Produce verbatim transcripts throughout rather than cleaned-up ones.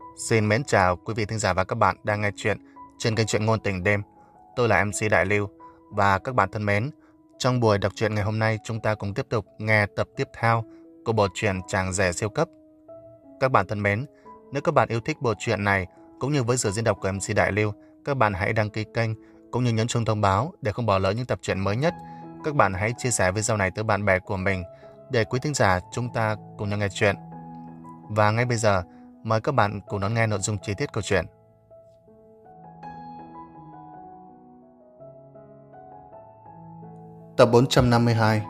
Xin mến chào quý vị thính giả và các bạn đang nghe chuyện trên kênh truyện ngôn tình đêm. Tôi là em xê Đại Lưu và các bạn thân mến, trong buổi đọc truyện ngày hôm nay chúng ta cùng tiếp tục nghe tập tiếp theo của bộ truyện Chàng rể siêu cấp. Các bạn thân mến, nếu các bạn yêu thích bộ truyện này cũng như với sự diễn đọc của em xê Đại Lưu, các bạn hãy đăng ký kênh cũng như nhấn chuông thông báo để không bỏ lỡ những tập truyện mới nhất. Các bạn hãy chia sẻ video này tới bạn bè của mình để quý thính giả chúng ta cùng nhau nghe chuyện. Và ngay bây giờ, mời các bạn cùng đón nghe nội dung chi tiết câu chuyện. Tập bốn trăm năm mươi hai.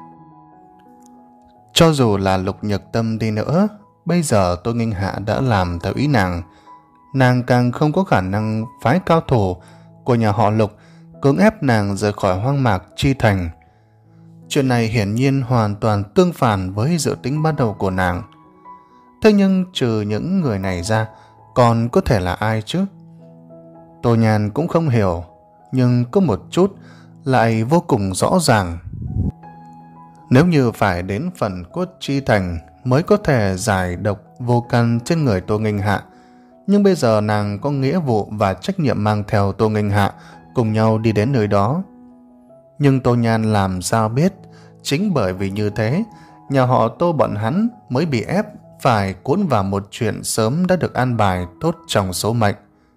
Cho dù là Lục Nhược Tâm đi nữa, bây giờ Tô Nghênh Hạ đã làm theo ý nàng. Nàng càng không có khả năng phái cao thủ của nhà họ Lục cưỡng ép nàng rời khỏi hoang mạc Chi Thành. Chuyện này hiển nhiên hoàn toàn tương phản với dự tính ban đầu của nàng. Thế nhưng trừ những người này ra, còn có thể là ai chứ? Tô Nhan cũng không hiểu, nhưng có một chút lại vô cùng rõ ràng. Nếu như phải đến phần cốt Chi Thành mới có thể giải độc vô căn trên người Tô Nghênh Hạ, nhưng bây giờ nàng có nghĩa vụ và trách nhiệm mang theo Tô Nghênh Hạ cùng nhau đi đến nơi đó. Nhưng Tô Nhan làm sao biết, chính bởi vì như thế, nhà họ Tô bọn hắn mới bị ép phải cuốn vào một chuyện sớm đã được an bài tốt trong số mệnh.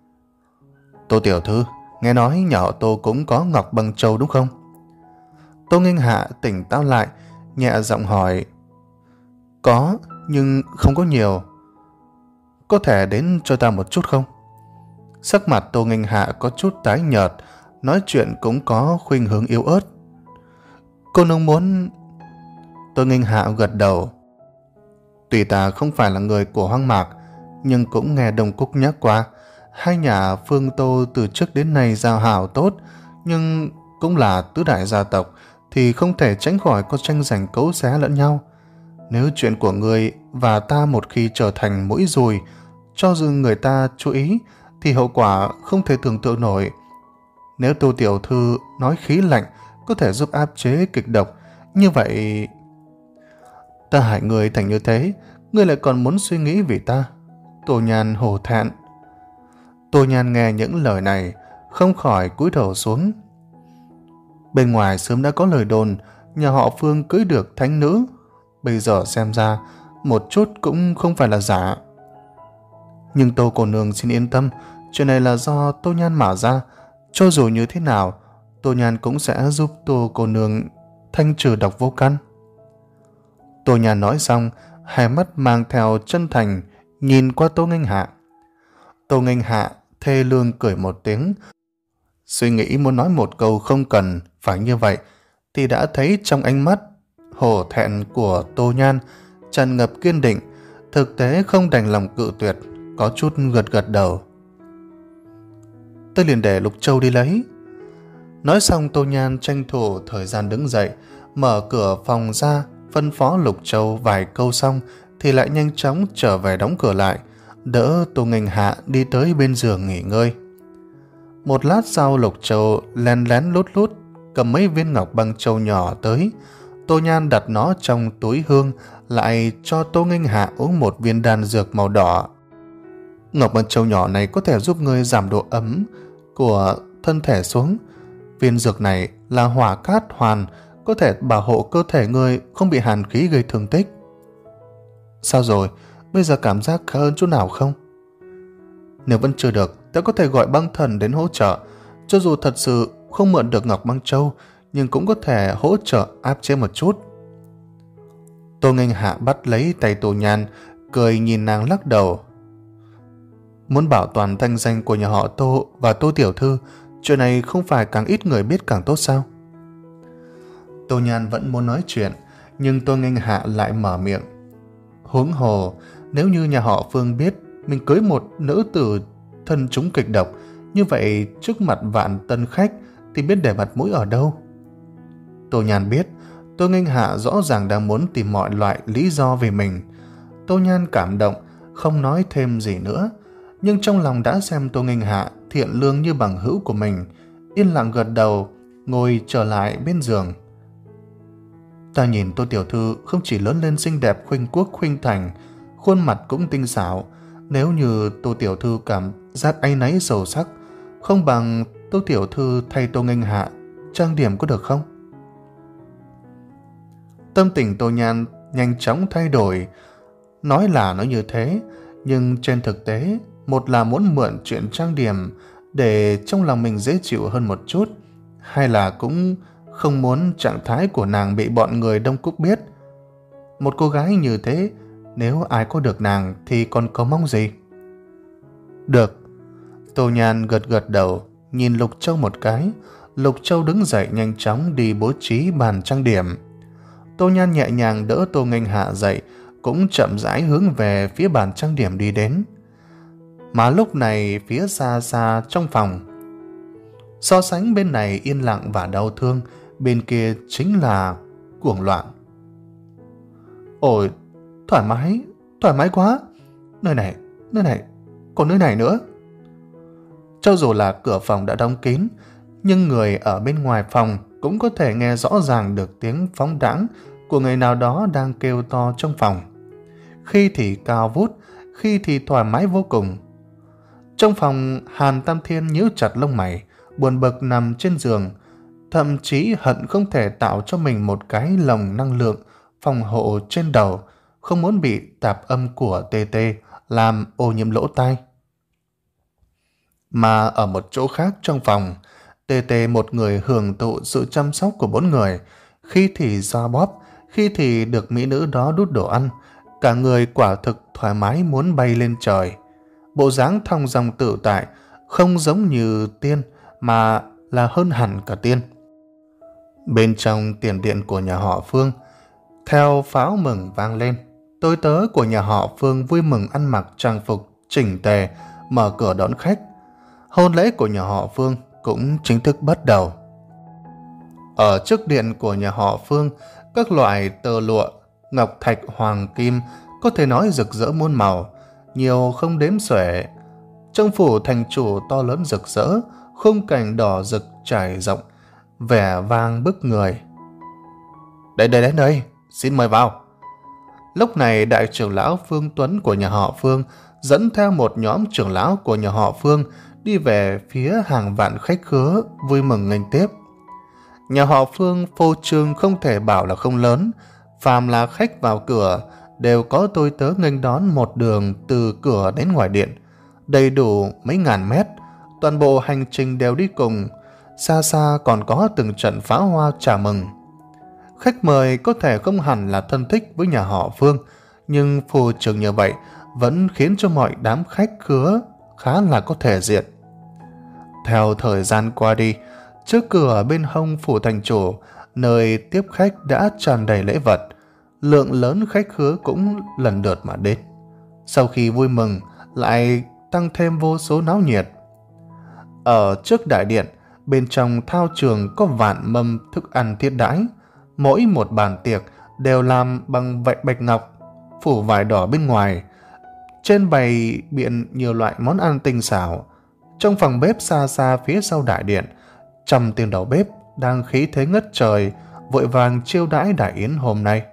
Tô tiểu thư, nghe nói nhà họ Tô cũng có ngọc băng châu đúng không? Tô Nghênh Hạ tỉnh táo lại, nhẹ giọng hỏi. Có, nhưng không có nhiều. Có thể đến cho ta một chút không? Sắc mặt Tô Nghênh Hạ có chút tái nhợt, nói chuyện cũng có khuynh hướng yếu ớt. Cô nương muốn... Tô Nghênh Hạ gật đầu. Tuy ta không phải là người của hoang mạc, nhưng cũng nghe Đông Cúc nhắc qua, hai nhà Phương Tô từ trước đến nay giao hảo tốt, nhưng cũng là tứ đại gia tộc, thì không thể tránh khỏi có tranh giành cấu xé lẫn nhau. Nếu chuyện của người và ta một khi trở thành mũi dùi, cho dù người ta chú ý, thì hậu quả không thể tưởng tượng nổi. Nếu Tô tiểu thư nói khí lạnh có thể giúp áp chế kịch độc, như vậy... Ta hại người thành như thế, ngươi lại còn muốn suy nghĩ vì ta. Tô Nhan hổ thẹn. Tô Nhan nghe những lời này, không khỏi cúi đầu xuống. Bên ngoài sớm đã có lời đồn nhà họ Phương cưới được thánh nữ, bây giờ xem ra một chút cũng không phải là giả. Nhưng Tô cô nương xin yên tâm, chuyện này là do Tô Nhan mở ra. Cho dù như thế nào, Tô Nhan cũng sẽ giúp Tô cô nương thanh trừ độc vô căn. Tô Nhan nói xong, hai mắt mang theo chân thành nhìn qua Tô Nghênh Hạ. Tô Nghênh Hạ thê lương cười một tiếng, suy nghĩ muốn nói một câu không cần phải như vậy, thì đã thấy trong ánh mắt hổ thẹn của Tô Nhan tràn ngập kiên định, thực tế không đành lòng cự tuyệt, có chút gật gật đầu. Tôi liền để Lục Châu đi lấy. Nói xong Tô Nhan tranh thủ thời gian đứng dậy, mở cửa phòng ra, phân phó Lục Châu vài câu xong thì lại nhanh chóng trở về đóng cửa lại, đỡ Tô Nghênh Hạ đi tới bên giường nghỉ ngơi. Một lát sau Lục Châu lén lén lút lút cầm mấy viên ngọc băng châu nhỏ tới. Tô Nhan đặt nó trong túi hương, lại cho Tô Nghênh Hạ uống một viên đan dược màu đỏ. Ngọc băng châu nhỏ này có thể giúp người giảm độ ấm của thân thể xuống. Viên dược này là hỏa cát hoàn, có thể bảo hộ cơ thể người không bị hàn khí gây thương tích. Sao rồi, bây giờ cảm giác khá hơn chút nào không? Nếu vẫn chưa được, ta có thể gọi băng thần đến hỗ trợ. Cho dù thật sự không mượn được ngọc băng châu, nhưng cũng có thể hỗ trợ áp chế một chút. Tô Nghênh Hạ bắt lấy tay Tô Nhan, cười nhìn nàng lắc đầu. Muốn bảo toàn thanh danh của nhà họ Tô và Tô tiểu thư, chuyện này không phải càng ít người biết càng tốt sao? Tô Nhan vẫn muốn nói chuyện, nhưng Tô Nghênh Hạ lại mở miệng. Huống hồ, nếu như nhà họ Phương biết mình cưới một nữ tử thân chúng kịch độc, như vậy trước mặt vạn tân khách thì biết để mặt mũi ở đâu? Tô Nhan biết Tô Nghênh Hạ rõ ràng đang muốn tìm mọi loại lý do về mình. Tô Nhan cảm động, không nói thêm gì nữa, nhưng trong lòng đã xem Tô Nghênh Hạ thiện lương như bằng hữu của mình, yên lặng gật đầu, ngồi trở lại bên giường. Ta nhìn Tô tiểu thư không chỉ lớn lên xinh đẹp khuynh quốc khuynh thành, khuôn mặt cũng tinh xảo, Nếu như Tô tiểu thư cảm giác áy náy sâu sắc, không bằng Tô tiểu thư thay Tô Nghênh Hạ trang điểm có được không? Tâm tình Tô Nhan nhanh chóng thay đổi. Nói là nói như thế, nhưng trên thực tế, một là muốn mượn chuyện trang điểm để trong lòng mình dễ chịu hơn một chút, hay là cũng không muốn trạng thái của nàng bị bọn người Đông Cúc biết. Một cô gái như thế, nếu ai có được nàng thì còn có mong gì? Được. Tô Nhan gật gật đầu, nhìn Lục Châu một cái. Lục Châu đứng dậy nhanh chóng đi bố trí bàn trang điểm. Tô Nhan nhẹ nhàng đỡ Tô Nghênh Hạ dậy, cũng chậm rãi hướng về phía bàn trang điểm đi đến. Mà lúc này phía xa xa trong phòng, so sánh bên này yên lặng và đau thương, bên kia chính là cuồng loạn. Ôi, thoải mái, thoải mái quá. Nơi này, nơi này, còn nơi này nữa. Cho dù là cửa phòng đã đóng kín, nhưng người ở bên ngoài phòng cũng có thể nghe rõ ràng được tiếng phóng đãng của người nào đó đang kêu to trong phòng. Khi thì cao vút, khi thì thoải mái vô cùng. Trong phòng, Hàn Tam Thiên nhíu chặt lông mày, buồn bực nằm trên giường, thậm chí hận không thể tạo cho mình một cái lồng năng lượng phòng hộ trên đầu, không muốn bị tạp âm của tê tê làm ô nhiễm lỗ tai. Mà ở một chỗ khác trong phòng, tê tê một người hưởng thụ sự chăm sóc của bốn người, khi thì xoa bóp, khi thì được mỹ nữ đó đút đồ ăn, cả người quả thực thoải mái muốn bay lên trời. Bộ dáng thong dong tự tại, không giống như tiên mà là hơn hẳn cả tiên. Bên trong tiền điện của nhà họ Phương, theo pháo mừng vang lên, tôi tớ của nhà họ Phương vui mừng ăn mặc trang phục chỉnh tề, mở cửa đón khách. Hôn lễ của nhà họ Phương cũng chính thức bắt đầu. Ở trước điện của nhà họ Phương, các loại tơ lụa, ngọc thạch, hoàng kim có thể nói rực rỡ muôn màu, nhiều không đếm xuể. Trong phủ thành chủ to lớn rực rỡ, khung cảnh đỏ rực trải rộng, vẻ vang bức người. Đây đây đến đây, xin mời vào. Lúc này đại trưởng lão Phương Tuấn của nhà họ Phương dẫn theo một nhóm trưởng lão của nhà họ Phương đi về phía hàng vạn khách khứa vui mừng nghênh tiếp. Nhà họ Phương phô trương không thể bảo là không lớn, phàm là khách vào cửa đều có tôi tớ nghênh đón một đường từ cửa đến ngoài điện, đầy đủ mấy ngàn mét, toàn bộ hành trình đều đi cùng, xa xa còn có từng trận pháo hoa chào mừng. Khách mời có thể không hẳn là thân thích với nhà họ Phương, nhưng phô trương như vậy vẫn khiến cho mọi đám khách khứa khá là có thể diện. Theo thời gian qua đi, trước cửa bên hông phủ thành chủ, nơi tiếp khách đã tràn đầy lễ vật, lượng lớn khách khứa cũng lần lượt mà đến. Sau khi vui mừng, lại tăng thêm vô số náo nhiệt. Ở trước đại điện, bên trong thao trường có vạn mâm thức ăn thiết đãi, mỗi một bàn tiệc đều làm bằng vạch bạch ngọc, phủ vải đỏ bên ngoài. Trên bày biện nhiều loại món ăn tinh xảo. Trong phòng bếp xa xa phía sau đại điện, trăm tên đầu bếp đang khí thế ngất trời, vội vàng chiêu đãi đại yến hôm nay.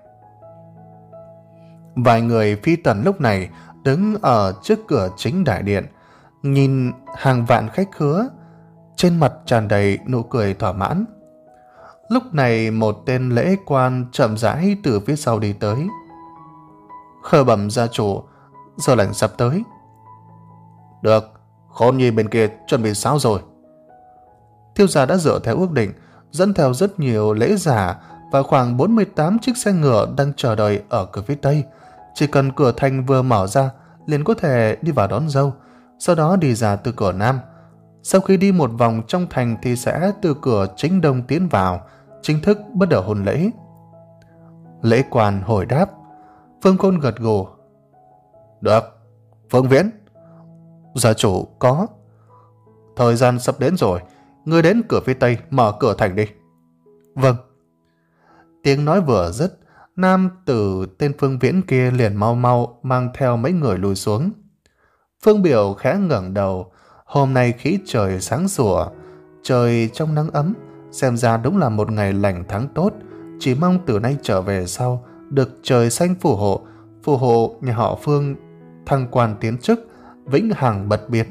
Vài người phi tần lúc này đứng ở trước cửa chính đại điện, nhìn hàng vạn khách khứa, trên mặt tràn đầy nụ cười thỏa mãn. Lúc này một tên lễ quan chậm rãi từ phía sau đi tới. Khờ bẩm gia chủ, giờ lành sắp tới. Được, Khôn Nhi bên kia chuẩn bị sao rồi? Thiếu gia đã dựa theo ước định, dẫn theo rất nhiều lễ giả và khoảng bốn mươi tám chiếc xe ngựa đang chờ đợi ở cửa phía tây. Chỉ cần cửa thành vừa mở ra, liền có thể đi vào đón dâu, sau đó đi ra từ cửa nam. Sau khi đi một vòng trong thành thì sẽ từ cửa chính đông tiến vào, chính thức bắt đầu hôn lễ. Lễ quan hồi đáp. Phương Khôn gật gù. Được. Phương Viễn. Gia chủ có. Thời gian sắp đến rồi, ngươi đến cửa phía tây mở cửa thành đi. Vâng. Tiếng nói vừa dứt, nam tử tên Phương Viễn kia liền mau mau mang theo mấy người lùi xuống. Phương Biểu khẽ ngẩng đầu. Hôm nay khí trời sáng sủa, trời trong nắng ấm, xem ra đúng là một ngày lành tháng tốt. Chỉ mong từ nay trở về sau được trời xanh phù hộ, phù hộ nhà họ Phương thăng quan tiến chức, vĩnh hằng bất biến.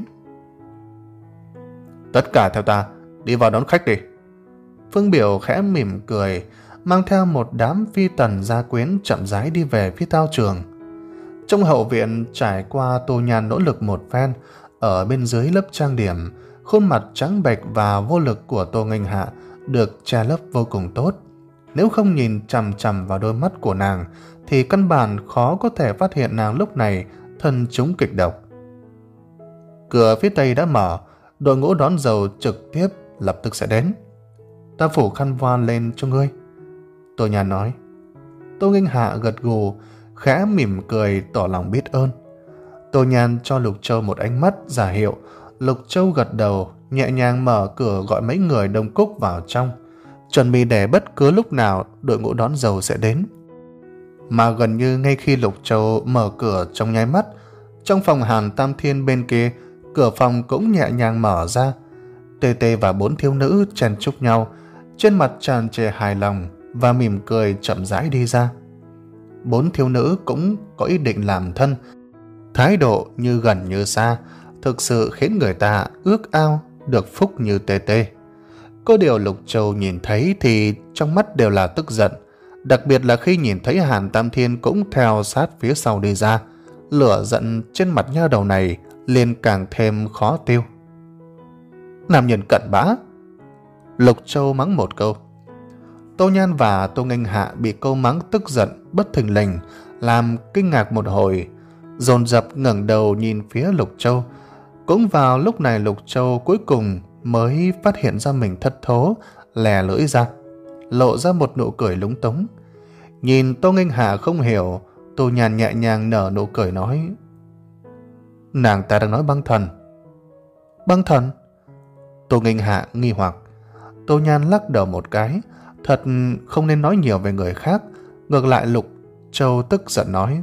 Tất cả theo ta, đi vào đón khách đi. Phương Biểu khẽ mỉm cười, mang theo một đám phi tần gia quyến chậm rãi đi về phía thao trường. Trong hậu viện, trải qua Tô Nhan nỗ lực một phen, ở bên dưới lớp trang điểm, khuôn mặt trắng bệch và vô lực của Tô Nghênh Hạ được che lấp vô cùng tốt. Nếu không nhìn chằm chằm vào đôi mắt của nàng, thì căn bản khó có thể phát hiện nàng lúc này thân chúng kịch độc. Cửa phía tây đã mở, đội ngũ đón dầu trực tiếp lập tức sẽ đến. Ta phủ khăn voan lên cho ngươi, Tô Nhan nói. Tô Nghênh Hạ gật gù, khẽ mỉm cười tỏ lòng biết ơn. Tô Nhan cho Lục Châu một ánh mắt giả hiệu. Lục Châu gật đầu, nhẹ nhàng mở cửa gọi mấy người Đông Cúc vào trong, chuẩn bị để bất cứ lúc nào đội ngũ đón dầu sẽ đến. Mà gần như ngay khi Lục Châu mở cửa trong nháy mắt, trong phòng Hàn Tam Thiên bên kia, cửa phòng cũng nhẹ nhàng mở ra. Tê Tê và bốn thiếu nữ chen chúc nhau, trên mặt tràn trề hài lòng và mỉm cười chậm rãi đi ra. Bốn thiếu nữ cũng có ý định làm thân, thái độ như gần như xa, thực sự khiến người ta ước ao được phúc như Tê Tê. Có điều Lục Châu nhìn thấy thì trong mắt đều là tức giận, đặc biệt là khi nhìn thấy Hàn Tam Thiên cũng theo sát phía sau đi ra, lửa giận trên mặt nha đầu này liền càng thêm khó tiêu. Nam nhân cặn bã, Lục Châu mắng một câu. Tô Nhan và Tô Nghênh Hạ bị câu mắng tức giận bất thình lình làm kinh ngạc một hồi, dồn dập ngẩng đầu nhìn phía Lục Châu. Cũng vào lúc này Lục Châu cuối cùng mới phát hiện ra mình thất thố, lè lưỡi ra, lộ ra một nụ cười lúng túng. Nhìn Tô Nghênh Hạ không hiểu, Tô Nhan nhẹ nhàng nở nụ cười nói: nàng ta đang nói băng thần. Băng thần? Tô Nghênh Hạ nghi hoặc. Tô Nhan lắc đầu một cái, thật không nên nói nhiều về người khác. Ngược lại Lục Châu tức giận nói: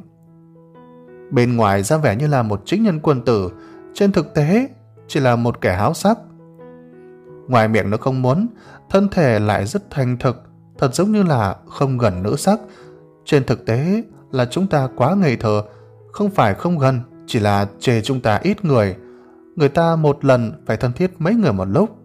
bên ngoài ra vẻ như là một chính nhân quân tử, trên thực tế chỉ là một kẻ háo sắc. Ngoài miệng nó không muốn, thân thể lại rất thành thực, thật giống như là không gần nữ sắc. Trên thực tế là chúng ta quá ngây thơ, không phải không gần, chỉ là chê chúng ta ít người. Người ta một lần phải thân thiết mấy người một lúc.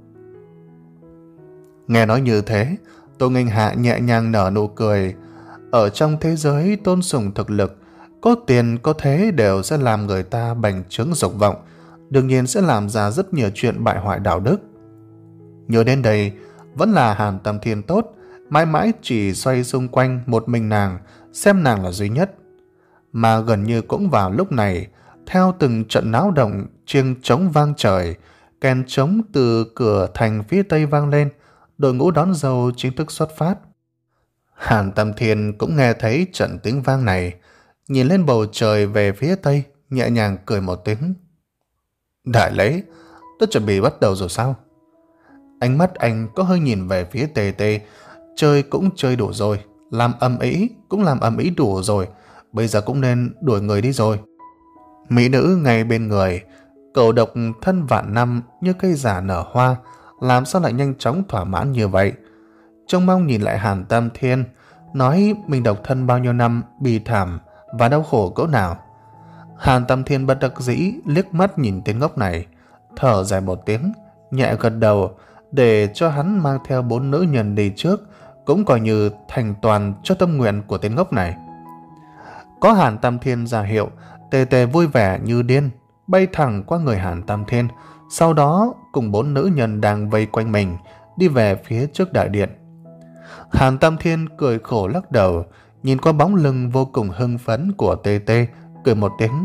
Nghe nói như thế, Tô Nghênh Hạ nhẹ nhàng nở nụ cười. Ở trong thế giới tôn sùng thực lực, có tiền có thế đều sẽ làm người ta bành trướng dục vọng, đương nhiên sẽ làm ra rất nhiều chuyện bại hoại đạo đức. Nhớ đến đây, vẫn là Hàn Tam Thiên tốt, mãi mãi chỉ xoay xung quanh một mình nàng, xem nàng là duy nhất. Mà gần như cũng vào lúc này, theo từng trận náo động, chiêng trống vang trời, kèn trống từ cửa thành phía tây vang lên, đội ngũ đón dâu chính thức xuất phát. Hàn Tam Thiên cũng nghe thấy trận tiếng vang này, nhìn lên bầu trời về phía tây, nhẹ nhàng cười một tiếng. Đại lễ, tôi chuẩn bị bắt đầu rồi sao? Ánh mắt anh có hơi nhìn về phía Tê Tê. Chơi cũng chơi đủ rồi, làm ầm ĩ cũng làm ầm ĩ đủ rồi, bây giờ cũng nên đuổi người đi rồi. Mỹ nữ ngay bên người, cầu độc thân vạn năm như cây giả nở hoa, làm sao lại nhanh chóng thỏa mãn như vậy? Trông mong nhìn lại Hàn Tam Thiên, nói mình độc thân bao nhiêu năm, bi thảm và đau khổ cỡ nào. Hàn Tam Thiên bất đắc dĩ liếc mắt nhìn tên ngốc này, thở dài một tiếng, nhẹ gật đầu để cho hắn mang theo bốn nữ nhân đi trước, cũng coi như thành toàn cho tâm nguyện của tên ngốc này. Có Hàn Tam Thiên ra hiệu, Tê Tê vui vẻ như điên, bay thẳng qua người Hàn Tam Thiên, sau đó cùng bốn nữ nhân đang vây quanh mình đi về phía trước đại điện. Hàn Tam Thiên cười khổ lắc đầu, nhìn qua bóng lưng vô cùng hưng phấn của Tê Tê, cười một tiếng.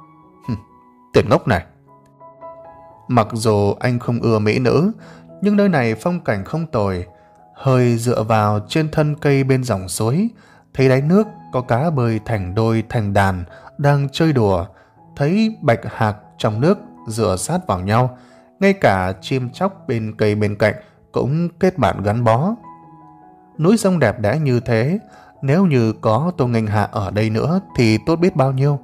Tên ngốc này. Mặc dù anh không ưa mỹ nữ, nhưng nơi này phong cảnh không tồi. Hơi dựa vào trên thân cây bên dòng suối, thấy đáy nước có cá bơi thành đôi thành đàn đang chơi đùa, thấy bạch hạc trong nước dựa sát vào nhau, ngay cả chim chóc bên cây bên cạnh cũng kết bạn gắn bó. Núi sông đẹp đẽ như thế, nếu như có Tô Nghênh Hạ ở đây nữa thì tốt biết bao nhiêu.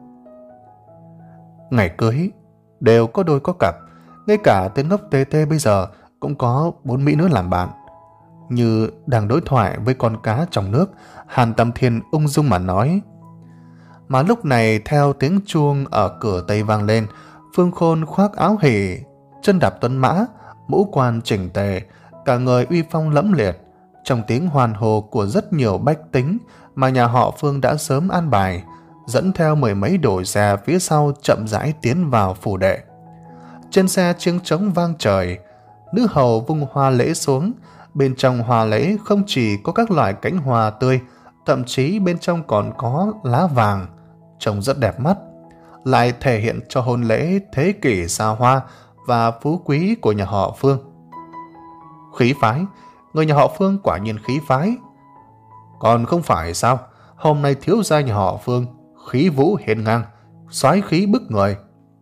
Ngày cưới đều có đôi có cặp, ngay cả tên ngốc Tê Tê bây giờ cũng có bốn mỹ nữ làm bạn. Như đang đối thoại với con cá trong nước, Hàn Tam Thiên ung dung mà nói: Mà lúc này theo tiếng chuông ở cửa Tây vang lên, Phương Khôn khoác áo hỉ, chân đạp tuấn mã, mũ quan chỉnh tề, cả người uy phong lẫm liệt. Trong tiếng hoan hô của rất nhiều bách tính mà nhà họ Phương đã sớm an bài, dẫn theo mười mấy đội xe phía sau chậm rãi tiến vào phủ đệ. Trên xe chiêng trống vang trời, nữ hầu vung hoa lễ xuống. Bên trong hoa lễ không chỉ có các loại cánh hoa tươi, thậm chí bên trong còn có lá vàng, trông rất đẹp mắt, lại thể hiện cho hôn lễ thế kỷ xa hoa và phú quý của nhà họ Phương. Khí phái, người nhà họ Phương quả nhiên khí phái. Còn không phải sao, hôm nay thiếu gia nhà họ Phương khí vũ hiên ngang, soái khí bức người.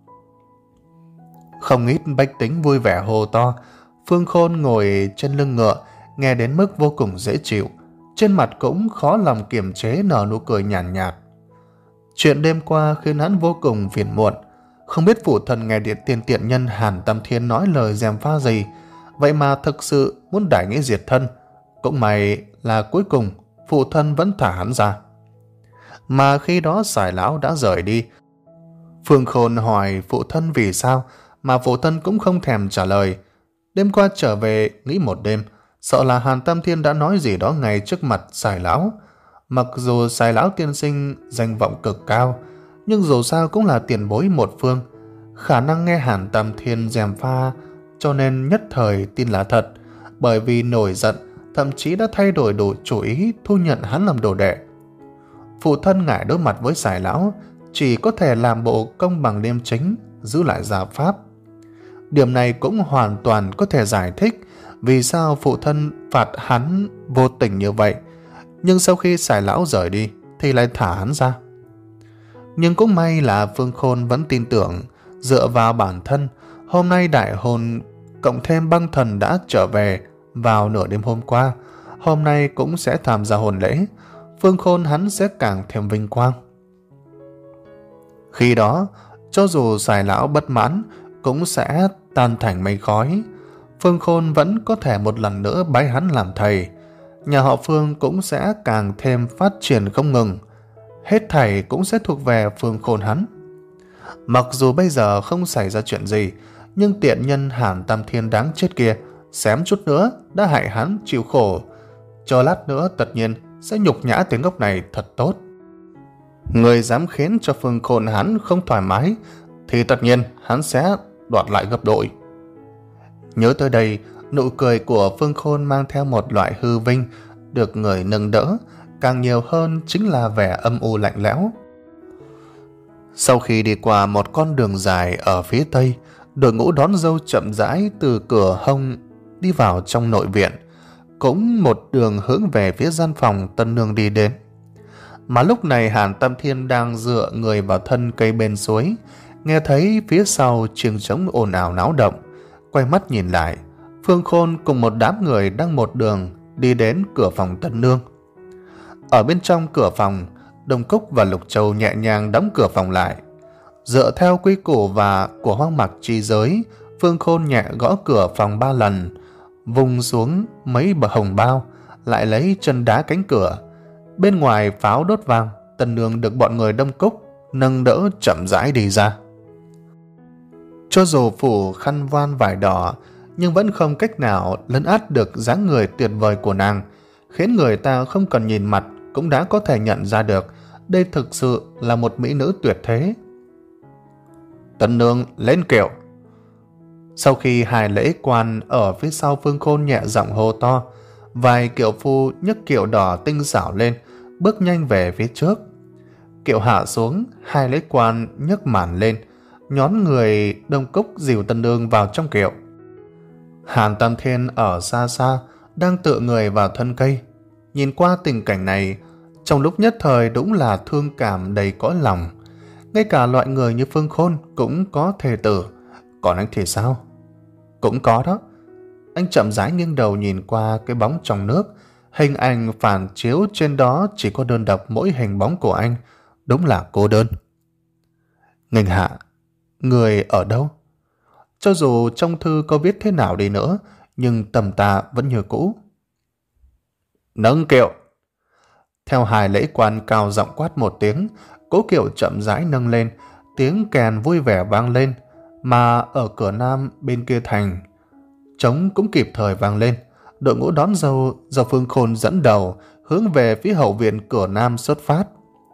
Không ít bách tính vui vẻ hô to. Phương Khôn ngồi trên lưng ngựa, nghe đến mức vô cùng dễ chịu, trên mặt cũng khó lòng kiềm chế nở nụ cười nhàn nhạt, nhạt. Chuyện đêm qua khiến hắn vô cùng phiền muộn, không biết phụ thân nghe điện tiền tiện nhân Hàn Tam Thiên nói lời gièm pha gì, vậy mà thực sự muốn đại nghĩa diệt thân. Cũng may là cuối cùng phụ thân vẫn thả hắn ra. Mà khi đó Sài lão đã rời đi. Phương Khôn hỏi phụ thân vì sao, mà phụ thân cũng không thèm trả lời. Đêm qua trở về nghĩ một đêm, sợ là Hàn Tam Thiên đã nói gì đó ngay trước mặt Sài lão. Mặc dù Sài lão tiên sinh danh vọng cực cao, nhưng dù sao cũng là tiền bối một phương, khả năng nghe Hàn Tam Thiên gièm pha, cho nên nhất thời tin là thật. Bởi vì nổi giận, thậm chí đã thay đổi đủ chủ ý thu nhận hắn làm đồ đệ. Phụ thân ngại đối mặt với Sài lão, chỉ có thể làm bộ công bằng liêm chính, giữ lại gia pháp. Điểm này cũng hoàn toàn có thể giải thích vì sao phụ thân phạt hắn vô tình như vậy, nhưng sau khi Sài lão rời đi thì lại thả hắn ra. Nhưng cũng may là Phương Khôn vẫn tin tưởng, dựa vào bản thân, hôm nay đại hôn cộng thêm băng thần đã trở về vào nửa đêm hôm qua, hôm nay cũng sẽ tham gia hôn lễ. Phương Khôn hắn sẽ càng thêm vinh quang. Khi đó, cho dù Sài lão bất mãn cũng sẽ tan thành mây khói. Phương Khôn vẫn có thể một lần nữa bái hắn làm thầy. Nhà họ Phương cũng sẽ càng thêm phát triển không ngừng. Hết thảy cũng sẽ thuộc về Phương Khôn hắn. Mặc dù bây giờ không xảy ra chuyện gì, nhưng tiện nhân Hàn Tam Thiên đáng chết kia xém chút nữa đã hại hắn chịu khổ. Cho lát nữa tất nhiên sẽ nhục nhã tiếng ngốc này thật tốt. Người dám khiến cho Phương Khôn hắn không thoải mái thì tất nhiên hắn sẽ đoạt lại gấp bội. Nhớ tới đây, nụ cười của Phương Khôn mang theo một loại hư vinh, được người nâng đỡ, càng nhiều hơn chính là vẻ âm u lạnh lẽo. Sau khi đi qua một con đường dài ở phía tây, đội ngũ đón dâu chậm rãi từ cửa hông đi vào trong nội viện, cũng một đường hướng về phía gian phòng tân nương đi đến. Mà lúc này Hàn Tam Thiên đang dựa người vào thân cây bên suối, nghe thấy phía sau chiêng trống ồn ào náo động, quay mắt nhìn lại, Phương Khôn cùng một đám người đang một đường đi đến cửa phòng tân nương. Ở bên trong cửa phòng, Đông Cúc và Lục Châu nhẹ nhàng đóng cửa phòng lại. Dựa theo quy củ và của hoang mạc chi giới, Phương Khôn nhẹ gõ cửa phòng ba lần, vung xuống mấy bờ hồng bao, lại lấy chân đá cánh cửa. Bên ngoài pháo đốt vang, tân nương được bọn người Đông Cúc nâng đỡ chậm rãi đi ra. Cho dù phủ khăn voan vải đỏ, nhưng vẫn không cách nào lấn át được dáng người tuyệt vời của nàng, khiến người ta không cần nhìn mặt cũng đã có thể nhận ra được đây thực sự là một mỹ nữ tuyệt thế. Tân nương lên kiệu. Sau khi hai lễ quan ở phía sau Phương Khôn nhẹ giọng hô to, vài kiệu phu nhấc kiệu đỏ tinh xảo lên, bước nhanh về phía trước. Kiệu hạ xuống, hai lễ quan nhấc màn lên, nhón người Đông Cúc dìu tân nương vào trong kiệu. Hàn Tam Thiên ở xa xa đang tựa người vào thân cây, nhìn qua tình cảnh này, trong lúc nhất thời đúng là thương cảm đầy cõi lòng. Ngay cả loại người như Phương Khôn cũng có thê tử, còn anh thì sao? Cũng có đó. Anh chậm rãi nghiêng đầu nhìn qua cái bóng trong nước, hình ảnh phản chiếu trên đó chỉ có đơn độc mỗi hình bóng của anh, đúng là cô đơn. Nghênh hạ, người ở đâu? Cho dù trong thư có viết thế nào đi nữa, nhưng tầm ta vẫn như cũ. Nâng kiệu. Theo hai lễ quan cao giọng quát một tiếng, cố kiệu chậm rãi nâng lên, tiếng kèn vui vẻ vang lên, mà ở cửa nam bên kia thành, trống cũng kịp thời vang lên. Đội ngũ đón dâu do Phương Khôn dẫn đầu hướng về phía hậu viện cửa nam xuất phát.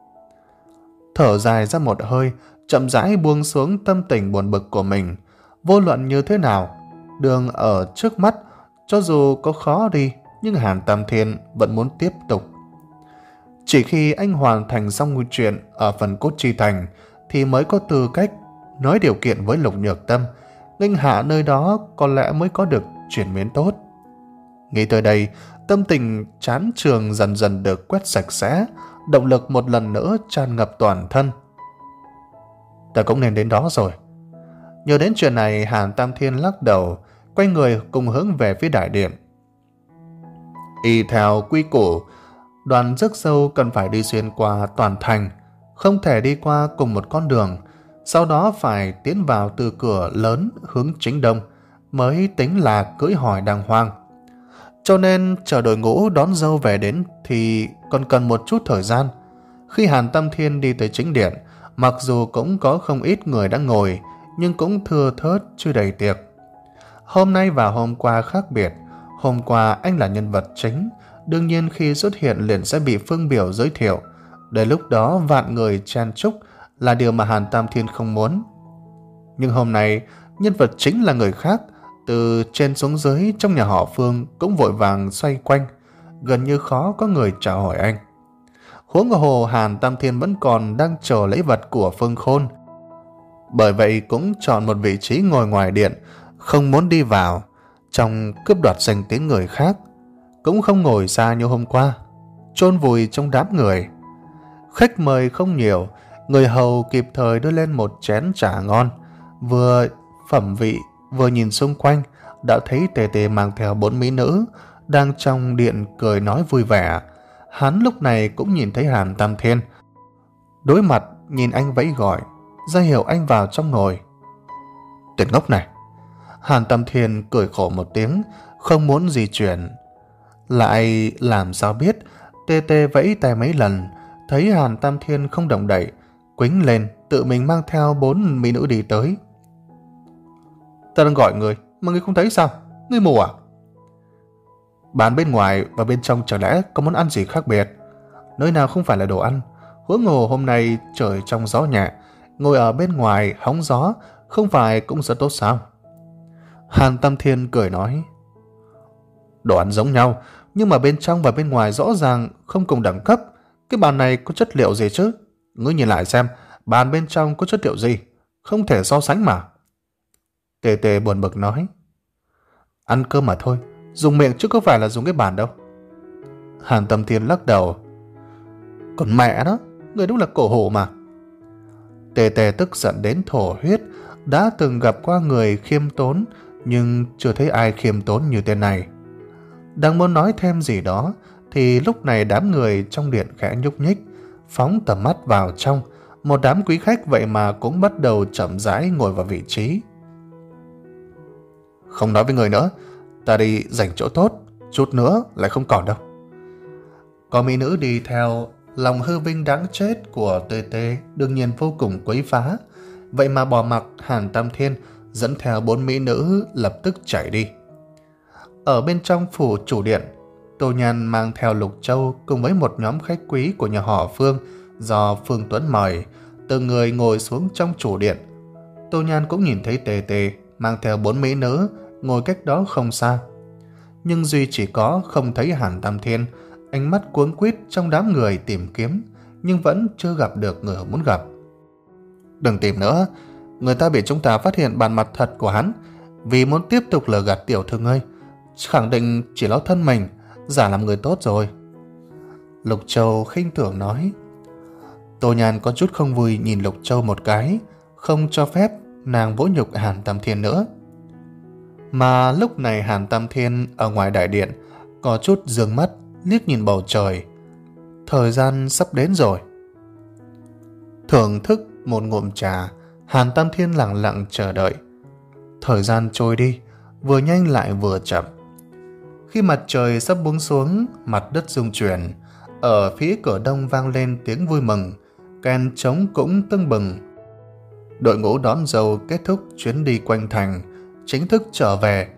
Thở dài ra một hơi, chậm rãi buông xuống tâm tình buồn bực của mình. Vô luận như thế nào, đường ở trước mắt, cho dù có khó đi, nhưng Hàn Tam Thiên vẫn muốn tiếp tục. Chỉ khi anh hoàn thành xong ngôi chuyện ở phần cốt chi thành thì mới có tư cách nói điều kiện với Lục Nhược Tâm. Nghênh hạ nơi đó có lẽ mới có được chuyển biến tốt. Nghĩ tới đây, tâm tình chán trường dần dần được quét sạch sẽ, động lực một lần nữa tràn ngập toàn thân. Ta cũng nên đến đó rồi. Nhớ đến chuyện này, Hàn Tam Thiên lắc đầu, quay người cùng hướng về phía đại điện. Y theo quy củ, đoàn rước dâu cần phải đi xuyên qua toàn thành, không thể đi qua cùng một con đường, sau đó phải tiến vào từ cửa lớn hướng chính đông mới tính là cưỡi hỏi đàng hoàng. Cho nên chờ đội ngũ đón dâu về đến thì còn cần một chút thời gian. Khi Hàn Tam Thiên đi tới chính điện, mặc dù cũng có không ít người đang ngồi, nhưng cũng thưa thớt chưa đầy tiệc. Hôm nay và hôm qua khác biệt. Hôm qua anh là nhân vật chính, đương nhiên khi xuất hiện liền sẽ bị Phương Biểu giới thiệu. Đến lúc đó vạn người chen chúc là điều mà Hàn Tam Thiên không muốn. Nhưng hôm nay nhân vật chính là người khác, từ trên xuống dưới trong nhà họ Phương cũng vội vàng xoay quanh, gần như khó có người chào hỏi anh. Huống hồ Hàn Tam Thiên vẫn còn đang chờ lễ vật của Phương Khôn, bởi vậy cũng chọn một vị trí ngồi ngoài điện, không muốn đi vào trong cướp đoạt danh tiếng người khác, cũng không ngồi xa như hôm qua, chôn vùi trong đám người. Khách mời không nhiều, người hầu kịp thời đưa lên một chén trà ngon, vừa phẩm vị vừa nhìn xung quanh đã thấy Tề Tề mang theo bốn mỹ nữ đang trong điện cười nói vui vẻ. Hắn lúc này cũng nhìn thấy Hàn Tam Thiên, đối mặt nhìn anh vẫy gọi ra hiệu anh vào trong ngồi. Tên ngốc này! Hàn Tam Thiên cười khổ một tiếng, không muốn di chuyển. Lại làm sao biết, Tê Tê vẫy tay mấy lần, thấy Hàn Tam Thiên không động đậy, quýnh lên tự mình mang theo bốn mỹ nữ đi tới. Ta đang gọi người mà người không thấy sao? Người mù à? Bàn bên ngoài và bên trong chẳng lẽ có món ăn gì khác biệt? Nơi nào không phải là đồ ăn? Huống hồ hôm nay trời trong gió nhẹ, ngồi ở bên ngoài hóng gió không phải cũng rất tốt sao? Hàn Tam Thiên cười nói. Đồ ăn giống nhau, nhưng mà bên trong và bên ngoài rõ ràng không cùng đẳng cấp. Cái bàn này có chất liệu gì chứ? Ngươi nhìn lại xem, bàn bên trong có chất liệu gì? Không thể so sánh mà. Tề Tề buồn bực nói. Ăn cơm mà thôi, dùng miệng chứ có phải là dùng cái bàn đâu. Hàn Tam Thiên lắc đầu. Còn mẹ đó, người đúng là cổ hủ mà. Tề Tề tức giận đến thổ huyết, đã từng gặp qua người khiêm tốn, nhưng chưa thấy ai khiêm tốn như tên này. Đang muốn nói thêm gì đó, thì lúc này đám người trong điện khẽ nhúc nhích, phóng tầm mắt vào trong. Một đám quý khách vậy mà cũng bắt đầu chậm rãi ngồi vào vị trí. Không nói với người nữa, ta đi dành chỗ tốt, chút nữa lại không còn đâu. Có mỹ nữ đi theo, lòng hư vinh đáng chết của Tê Tê đương nhiên vô cùng quấy phá. Vậy mà bỏ mặc Hàn Tam Thiên dẫn theo bốn mỹ nữ lập tức chạy đi. Ở bên trong phủ chủ điện, Tô Nhan mang theo Lục Châu cùng với một nhóm khách quý của nhà họ Phương do Phương Tuấn mời, từng người ngồi xuống trong chủ điện. Tô Nhan cũng nhìn thấy Tề Tề mang theo bốn mỹ nữ ngồi cách đó không xa, nhưng duy chỉ có không thấy Hàn Tam Thiên. Ánh mắt cuống quýt trong đám người tìm kiếm, nhưng vẫn chưa gặp được người muốn gặp. Đừng tìm nữa, người ta bị chúng ta phát hiện bản mặt thật của hắn, vì muốn tiếp tục lừa gạt tiểu thư ngươi, khẳng định chỉ lo thân mình, giả làm người tốt rồi. Lục Châu khinh thường nói. Tô Nhan có chút không vui nhìn Lục Châu một cái, không cho phép nàng vỗ nhục Hàn Tam Thiên nữa. Mà lúc này Hàn Tam Thiên ở ngoài đại điện có chút dương mắt liếc nhìn bầu trời. Thời gian sắp đến rồi. Thưởng thức một ngụm trà, Hàn Tam Thiên lặng lặng chờ đợi. Thời gian trôi đi, vừa nhanh lại vừa chậm. Khi mặt trời sắp buông xuống, mặt đất rung chuyển. Ở phía cửa đông vang lên tiếng vui mừng. kèn trống cũng tưng bừng. Đội ngũ đón dâu kết thúc chuyến đi quanh thành, chính thức trở về.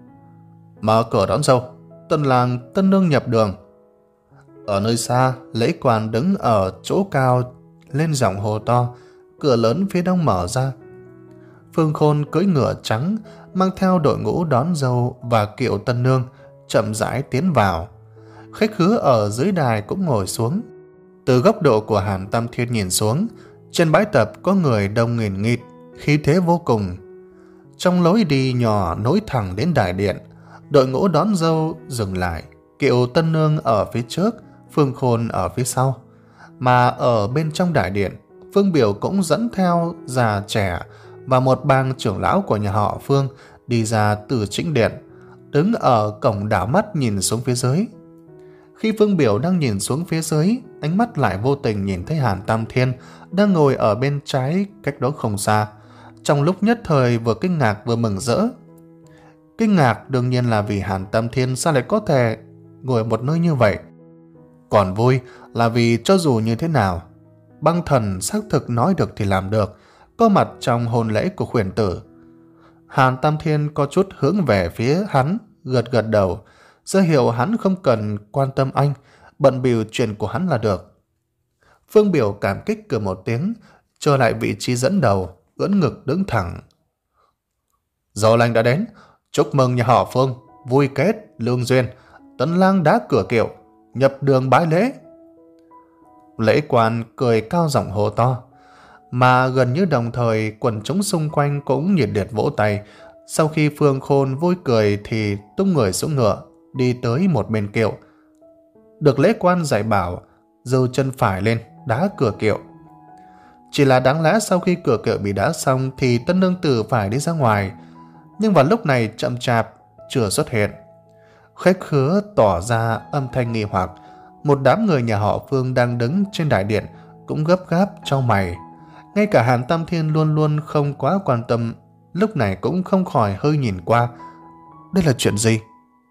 Mở cửa đón dâu, tân lang tân nương nhập đường. Ở nơi xa, lễ quan đứng ở chỗ cao lên giọng hô to. Cửa lớn phía đông mở ra. Phương Khôn cưỡi ngựa trắng, mang theo đội ngũ đón dâu và kiệu tân nương, chậm rãi tiến vào. Khách khứa ở dưới đài cũng ngồi xuống. Từ góc độ của Hàn Tam Thiên nhìn xuống, trên bãi tập có người đông nghìn nghịt, khí thế vô cùng. Trong lối đi nhỏ nối thẳng đến đại điện, đội ngũ đón dâu dừng lại, kiệu tân nương ở phía trước, Phương Khôn ở phía sau. Mà ở bên trong đại điện, Phương Biểu cũng dẫn theo già trẻ và một bang trưởng lão của nhà họ Phương đi ra từ chính điện, đứng ở cổng đảo mắt nhìn xuống phía dưới. Khi Phương Biểu đang nhìn xuống phía dưới, ánh mắt lại vô tình nhìn thấy Hàn Tam Thiên đang ngồi ở bên trái cách đó không xa. Trong lúc nhất thời vừa kinh ngạc vừa mừng rỡ. Kinh ngạc đương nhiên là vì Hàn Tam Thiên sao lại có thể ngồi một nơi như vậy. Còn vui là vì cho dù như thế nào, băng thần xác thực nói được thì làm được, có mặt trong hôn lễ của khuyển tử. Hàn Tam Thiên có chút hướng về phía hắn, gật gật đầu, ra hiệu hắn không cần quan tâm anh, bận bịu chuyện của hắn là được. Phương Biểu cảm kích cười một tiếng, trở lại vị trí dẫn đầu, ưỡn ngực đứng thẳng. Dâu lành đã đến, chúc mừng nhà họ Phương, vui kết, lương duyên, tân lang đá cửa kiệu, nhập đường bái lễ. Lễ quan cười cao giọng hô to, mà gần như đồng thời quần chúng xung quanh cũng nhiệt liệt vỗ tay. Sau khi Phương Khôn vui cười thì tung người xuống ngựa, đi tới một bên kiệu. Được lễ quan dạy bảo, giơ chân phải lên, đá cửa kiệu. Chỉ là đáng lẽ sau khi cửa kiệu bị đá xong thì tân nương tử phải đi ra ngoài, nhưng vào lúc này chậm chạp chưa xuất hiện. Khách khứa tỏ ra âm thanh nghi hoặc. Một đám người nhà họ Phương đang đứng trên đại điện cũng gấp gáp chau mày. Ngay cả Hàn Tam Thiên luôn luôn không quá quan tâm, lúc này cũng không khỏi hơi nhìn qua. Đây là chuyện gì?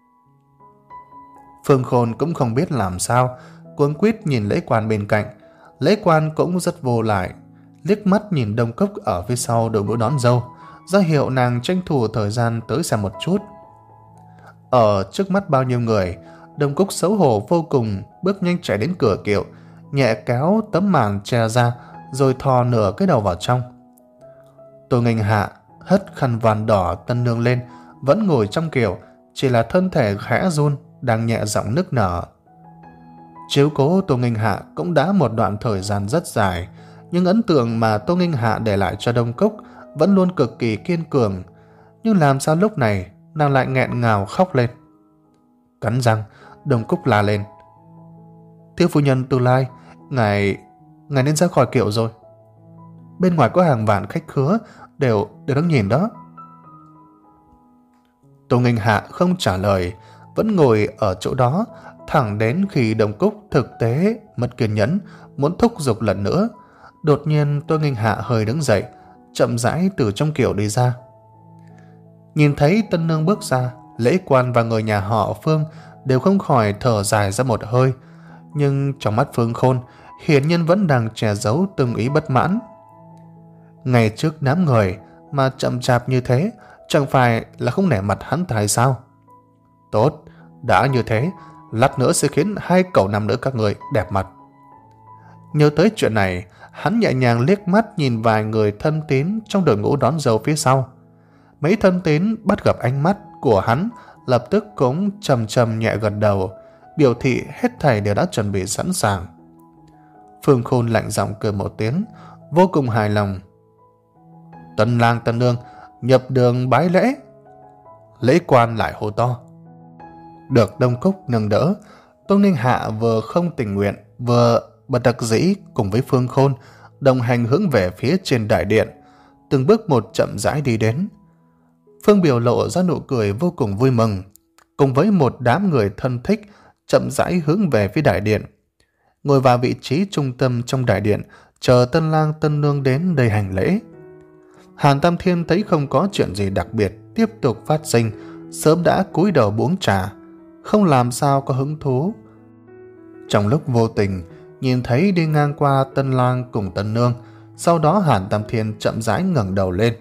Phương Khôn cũng không biết làm sao, cuống quýt nhìn lễ quan bên cạnh. Lễ quan cũng rất vô lại, liếc mắt nhìn Đông Cốc ở phía sau đội ngũ đón dâu, ra hiệu nàng tranh thủ thời gian tới xem một chút. Ở trước mắt bao nhiêu người, Đông Cốc xấu hổ vô cùng, bước nhanh chạy đến cửa kiệu, nhẹ kéo tấm màn che ra, rồi thò nửa cái đầu vào trong. Tô Nghênh Hạ hất khăn vàn đỏ tân nương lên, vẫn ngồi trong kiệu, chỉ là thân thể khẽ run, đang nhẹ giọng nức nở. Chiếu cố Tô Nghênh Hạ cũng đã một đoạn thời gian rất dài, nhưng ấn tượng mà Tô Nghênh Hạ để lại cho Đông Cốc vẫn luôn cực kỳ kiên cường. Nhưng làm sao lúc này nàng lại nghẹn ngào khóc lên? Cắn răng, Đông Cốc la lên. Thiếu phu nhân Tư Lai, ngài ngài nên ra khỏi kiệu rồi. Bên ngoài có hàng vạn khách khứa đều đều đang nhìn đó. Tô Nghênh Hạ không trả lời, vẫn ngồi ở chỗ đó thẳng đến khi Đông Cốc thực tế mất kiên nhẫn, muốn thúc giục lần nữa. Đột nhiên Tô Nghênh Hạ hơi đứng dậy, chậm rãi từ trong kiệu đi ra. Nhìn thấy tân nương bước ra, lễ quan và người nhà họ Phương đều không khỏi thở dài ra một hơi, nhưng trong mắt Phương Khôn hiển nhiên vẫn đang che giấu từng ý bất mãn. Ngày trước đám người mà chậm chạp như thế, chẳng phải là không nể mặt hắn ta hay sao? Tốt, đã như thế, lát nữa sẽ khiến hai cậu nam nữ các người đẹp mặt. Nhớ tới chuyện này, hắn nhẹ nhàng liếc mắt nhìn vài người thân tín trong đội ngũ đón dâu phía sau. Mấy thân tín bắt gặp ánh mắt của hắn, lập tức cũng trầm trầm nhẹ gật đầu, biểu thị hết thảy đều đã chuẩn bị sẵn sàng. Phương Khôn lạnh giọng cười một tiếng, vô cùng hài lòng. Tân lang tân nương nhập đường bái lễ. Lễ quan lại hô to. Được Đông Cốc nâng đỡ, Tô Nghênh Hạ vừa không tình nguyện vừa bất đắc dĩ cùng với Phương Khôn đồng hành hướng về phía trên đại điện, từng bước một chậm rãi đi đến. Phương biểu lộ ra nụ cười vô cùng vui mừng, cùng với một đám người thân thích chậm rãi hướng về phía đại điện, ngồi vào vị trí trung tâm trong đại điện, chờ tân lang tân nương đến đây hành lễ. Hàn Tam Thiên thấy không có chuyện gì đặc biệt tiếp tục phát sinh, sớm đã cúi đầu uống trà, không làm sao có hứng thú. Trong lúc vô tình nhìn thấy đi ngang qua tân lang cùng tân nương. Sau đó Hàn Tam Thiên chậm rãi ngẩng đầu lên.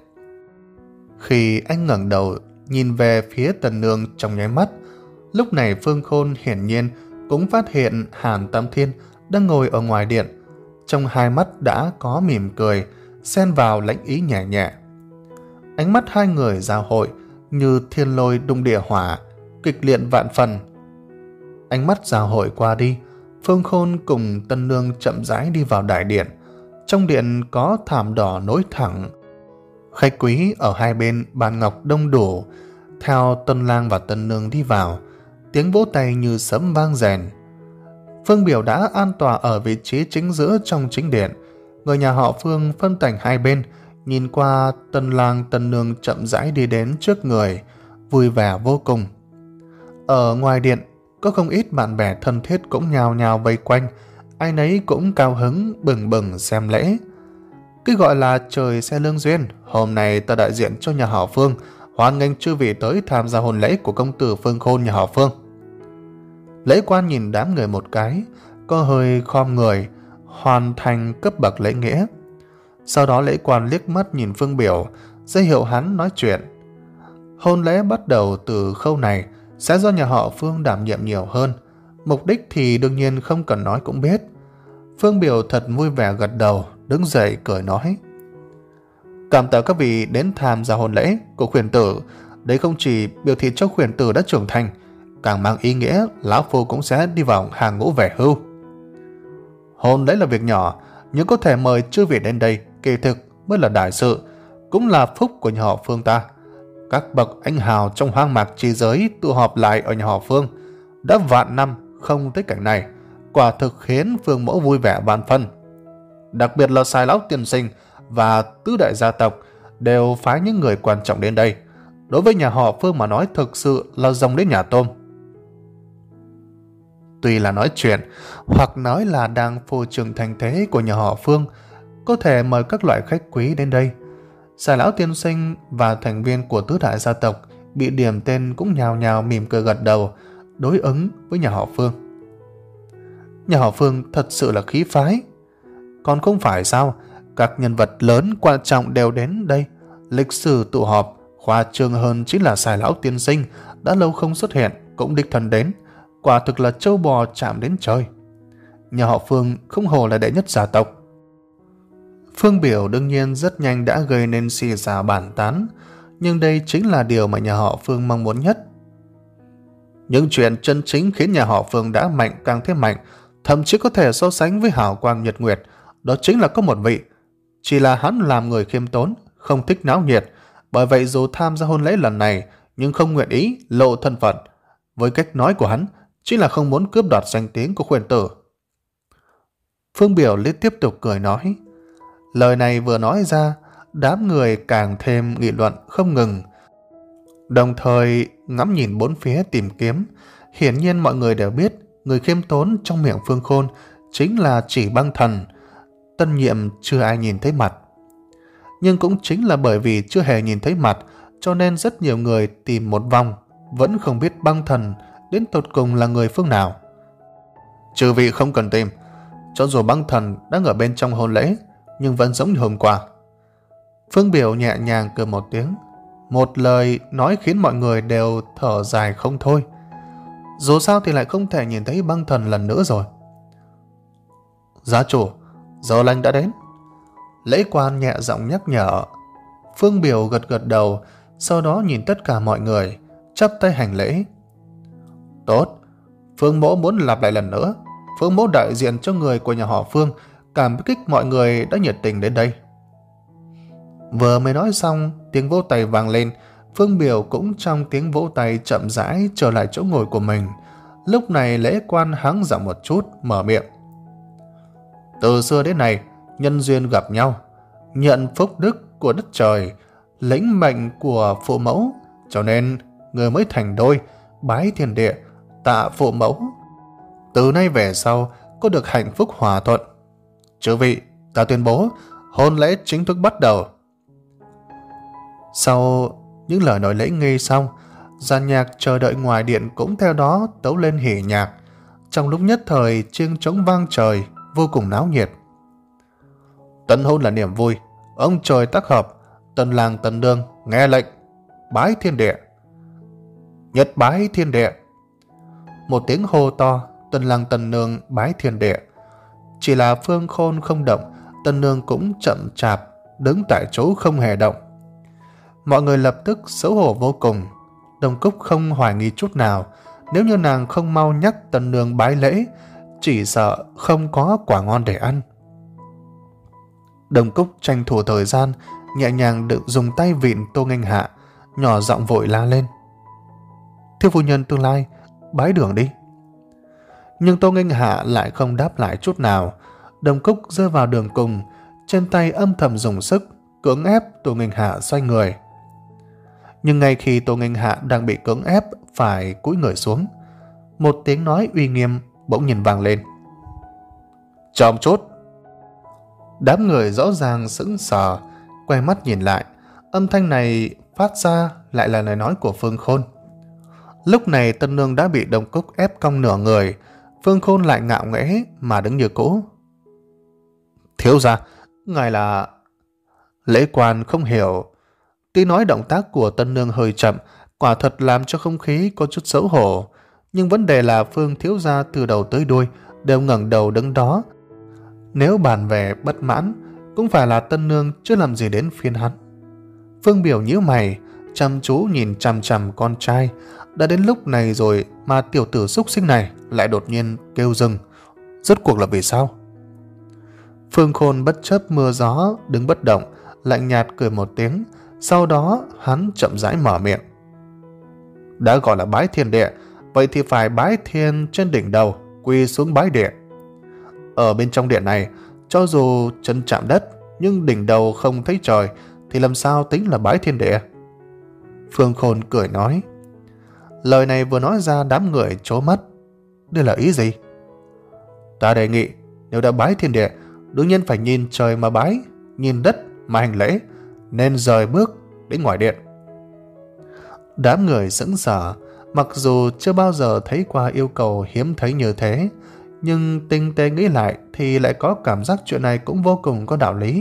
Khi anh ngẩng đầu nhìn về phía tân nương trong nháy mắt, lúc này Phương Khôn hiển nhiên cũng phát hiện Hàn Tam Thiên đang ngồi ở ngoài điện. Trong hai mắt đã có mỉm cười, xen vào lãnh ý nhẹ nhẹ. Ánh mắt hai người giao hội như thiên lôi đung địa hỏa, kịch liệt vạn phần. Ánh mắt giao hội qua đi, Phương Khôn cùng tân nương chậm rãi đi vào đại điện. Trong điện có thảm đỏ nối thẳng. Khách quý ở hai bên bàn ngọc đông đủ. Theo tân lang và tân nương đi vào, tiếng vỗ tay như sấm vang rền. Phương Biểu đã an tọa ở vị trí chính giữa trong chính điện. Người nhà họ Phương phân thành hai bên, nhìn qua tân lang tân nương chậm rãi đi đến trước người, vui vẻ vô cùng. Ở ngoài điện, có không ít bạn bè thân thiết cũng nhào nhào vây quanh, ai nấy cũng cao hứng bừng bừng xem lễ. Cái gọi là trời xe lương duyên, hôm nay ta đại diện cho nhà họ Phương hoan nghênh chư vị tới tham gia hôn lễ của công tử Phương Khôn nhà họ Phương. Lễ quan nhìn đám người một cái, có hơi khom người, hoàn thành cấp bậc lễ nghĩa. Sau đó lễ quan liếc mắt nhìn Phương Biểu, ra hiệu hắn nói chuyện. Hôn lễ bắt đầu từ khâu này sẽ do nhà họ Phương đảm nhiệm nhiều hơn. Mục đích thì đương nhiên không cần nói cũng biết. Phương Biểu thật vui vẻ gật đầu, đứng dậy cười nói: Cảm tạ các vị đến tham gia hôn lễ của khuyển tử. Đấy không chỉ biểu thị cho khuyển tử đã trưởng thành, càng mang ý nghĩa lão phu cũng sẽ đi vào hàng ngũ về hưu. Hôn lễ là việc nhỏ, nhưng có thể mời chư vị đến đây kỳ thực mới là đại sự, cũng là phúc của nhà họ Phương ta. Các bậc anh hào trong hoang mạc chi giới tụ họp lại ở nhà họ Phương, đã vạn năm không thấy cảnh này, quả thực khiến Phương mẫu vui vẻ vạn phân. Đặc biệt là Sai lão tiên sinh và tứ đại gia tộc đều phái những người quan trọng đến đây. Đối với nhà họ Phương mà nói thực sự là rồng đến nhà tôm. Tuy là nói chuyện hoặc nói là đang phô trương thành thế của nhà họ Phương, có thể mời các loại khách quý đến đây. Sai lão tiên sinh và thành viên của tứ đại gia tộc bị điểm tên cũng nhào nhào mỉm cười gật đầu, đối ứng với nhà họ Phương. Nhà họ Phương thật sự là khí phái. Còn không phải sao, các nhân vật lớn quan trọng đều đến đây. Lịch sử tụ họp khoa trương hơn chính là Sai lão tiên sinh đã lâu không xuất hiện cũng đích thân đến, quả thực là trâu bò chạm đến trời. Nhà họ Phương không hổ là đệ nhất gia tộc. Phương Biểu đương nhiên rất nhanh đã gây nên xì xào bàn tán, nhưng đây chính là điều mà nhà họ Phương mong muốn nhất. Những chuyện chân chính khiến nhà họ Phương đã mạnh càng thêm mạnh, thậm chí có thể so sánh với hào quang nhật nguyệt, đó chính là có một vị. Chỉ là hắn làm người khiêm tốn, không thích náo nhiệt, bởi vậy dù tham gia hôn lễ lần này nhưng không nguyện ý lộ thân phận. Với cách nói của hắn, chính là không muốn cướp đoạt danh tiếng của khuyển tử. Phương Biểu liên tiếp tục cười nói. Lời này vừa nói ra, đám người càng thêm nghị luận không ngừng, đồng thời ngắm nhìn bốn phía tìm kiếm. Hiển nhiên mọi người đều biết người khiêm tốn trong miệng Phương Khôn chính là Chỉ Băng Thần. Tân nhiệm chưa ai nhìn thấy mặt, nhưng cũng chính là bởi vì chưa hề nhìn thấy mặt cho nên rất nhiều người tìm một vòng vẫn không biết Băng Thần đến tột cùng là người phương nào. Chư vị không cần tìm, cho dù Băng Thần đang ở bên trong hôn lễ nhưng vẫn giống như hôm qua. Phương Biểu nhẹ nhàng cười một tiếng, một lời nói khiến mọi người đều thở dài không thôi. Dù sao thì lại không thể nhìn thấy Băng Thần lần nữa rồi. Gia chủ, giờ lành đã đến. Lễ quan nhẹ giọng nhắc nhở. Phương Biểu gật gật đầu, sau đó nhìn tất cả mọi người, chắp tay hành lễ. Tốt, Phương mẫu muốn lặp lại lần nữa. Phương mẫu đại diện cho người của nhà họ Phương cảm kích mọi người đã nhiệt tình đến đây. Vừa mới nói xong, tiếng vỗ tay vang lên. Phương Biểu cũng trong tiếng vỗ tay chậm rãi trở lại chỗ ngồi của mình. Lúc này lễ quan hắng giọng một chút, mở miệng. Từ xưa đến nay, nhân duyên gặp nhau, nhận phúc đức của đất trời, lĩnh mệnh của phụ mẫu, cho nên người mới thành đôi, bái thiên địa, tạ phụ mẫu. Từ nay về sau có được hạnh phúc hòa thuận. Chư vị, ta tuyên bố hôn lễ chính thức bắt đầu. Sau những lời nói lễ nghi xong, dàn nhạc chờ đợi ngoài điện cũng theo đó tấu lên hỉ nhạc. Trong lúc nhất thời chiêng trống vang trời, vô cùng náo nhiệt. Tân hôn là niềm vui, ông trời tác hợp, tân lang tân nương nghe lệnh, bái thiên địa. Nhật bái thiên địa. Một tiếng hô to, tân lang tân nương bái thiên địa. Chỉ là Phương Khôn không động, tân nương cũng chậm chạp, đứng tại chỗ không hề động. Mọi người lập tức xấu hổ vô cùng. Đồng Cúc không hoài nghi chút nào, nếu như nàng không mau nhắc tân nương bái lễ, chỉ sợ không có quả ngon để ăn. Đồng Cúc tranh thủ thời gian, nhẹ nhàng được dùng tay vịn Tô Nghênh Hạ, nhỏ giọng vội la lên: Thiếu phu nhân tương lai, bái đường đi. Nhưng Tô Nghênh Hạ lại không đáp lại chút nào. Đồng Cúc rơi vào đường cùng, trên tay âm thầm dùng sức, cưỡng ép Tô Nghênh Hạ xoay người. Nhưng ngay khi Tô Nghênh Hạ đang bị cưỡng ép phải cúi người xuống, một tiếng nói uy nghiêm bỗng nhiên vang lên: Chòm chốt. Đám người rõ ràng sững sờ, quay mắt nhìn lại. Âm thanh này phát ra lại là lời nói của Phương Khôn. Lúc này tân nương đã bị Đồng Cúc ép cong nửa người. Phương Khôn lại ngạo nghễ mà đứng như cũ. Thiếu gia, ngài là... Lễ quan không hiểu. Tuy nói động tác của tân nương hơi chậm, quả thật làm cho không khí có chút xấu hổ, nhưng vấn đề là Phương thiếu gia từ đầu tới đuôi đều ngẩng đầu đứng đó. Nếu bàn về bất mãn, cũng phải là tân nương, chứ làm gì đến phiên hắn. Phương Biểu nhíu mày, chăm chú nhìn chằm chằm con trai. Đã đến lúc này rồi mà tiểu tử xúc sinh này lại đột nhiên kêu dừng. Rốt cuộc là vì sao? Phương Khôn bất chấp mưa gió đứng bất động, lạnh nhạt cười một tiếng. Sau đó hắn chậm rãi mở miệng: Đã gọi là bái thiên địa, vậy thì phải bái thiên trên đỉnh đầu, quỳ xuống bái địa. Ở bên trong điện này, cho dù chân chạm đất nhưng đỉnh đầu không thấy trời, thì làm sao tính là bái thiên địa? Phương Khôn cười nói. Lời này vừa nói ra, đám người trố mắt. Đây là ý gì? Ta đề nghị, nếu đã bái thiên địa, đương nhiên phải nhìn trời mà bái, nhìn đất mà hành lễ, nên rời bước đến ngoài điện. Đám người sững sờ, mặc dù chưa bao giờ thấy qua yêu cầu hiếm thấy như thế, nhưng tinh tế nghĩ lại thì lại có cảm giác chuyện này cũng vô cùng có đạo lý.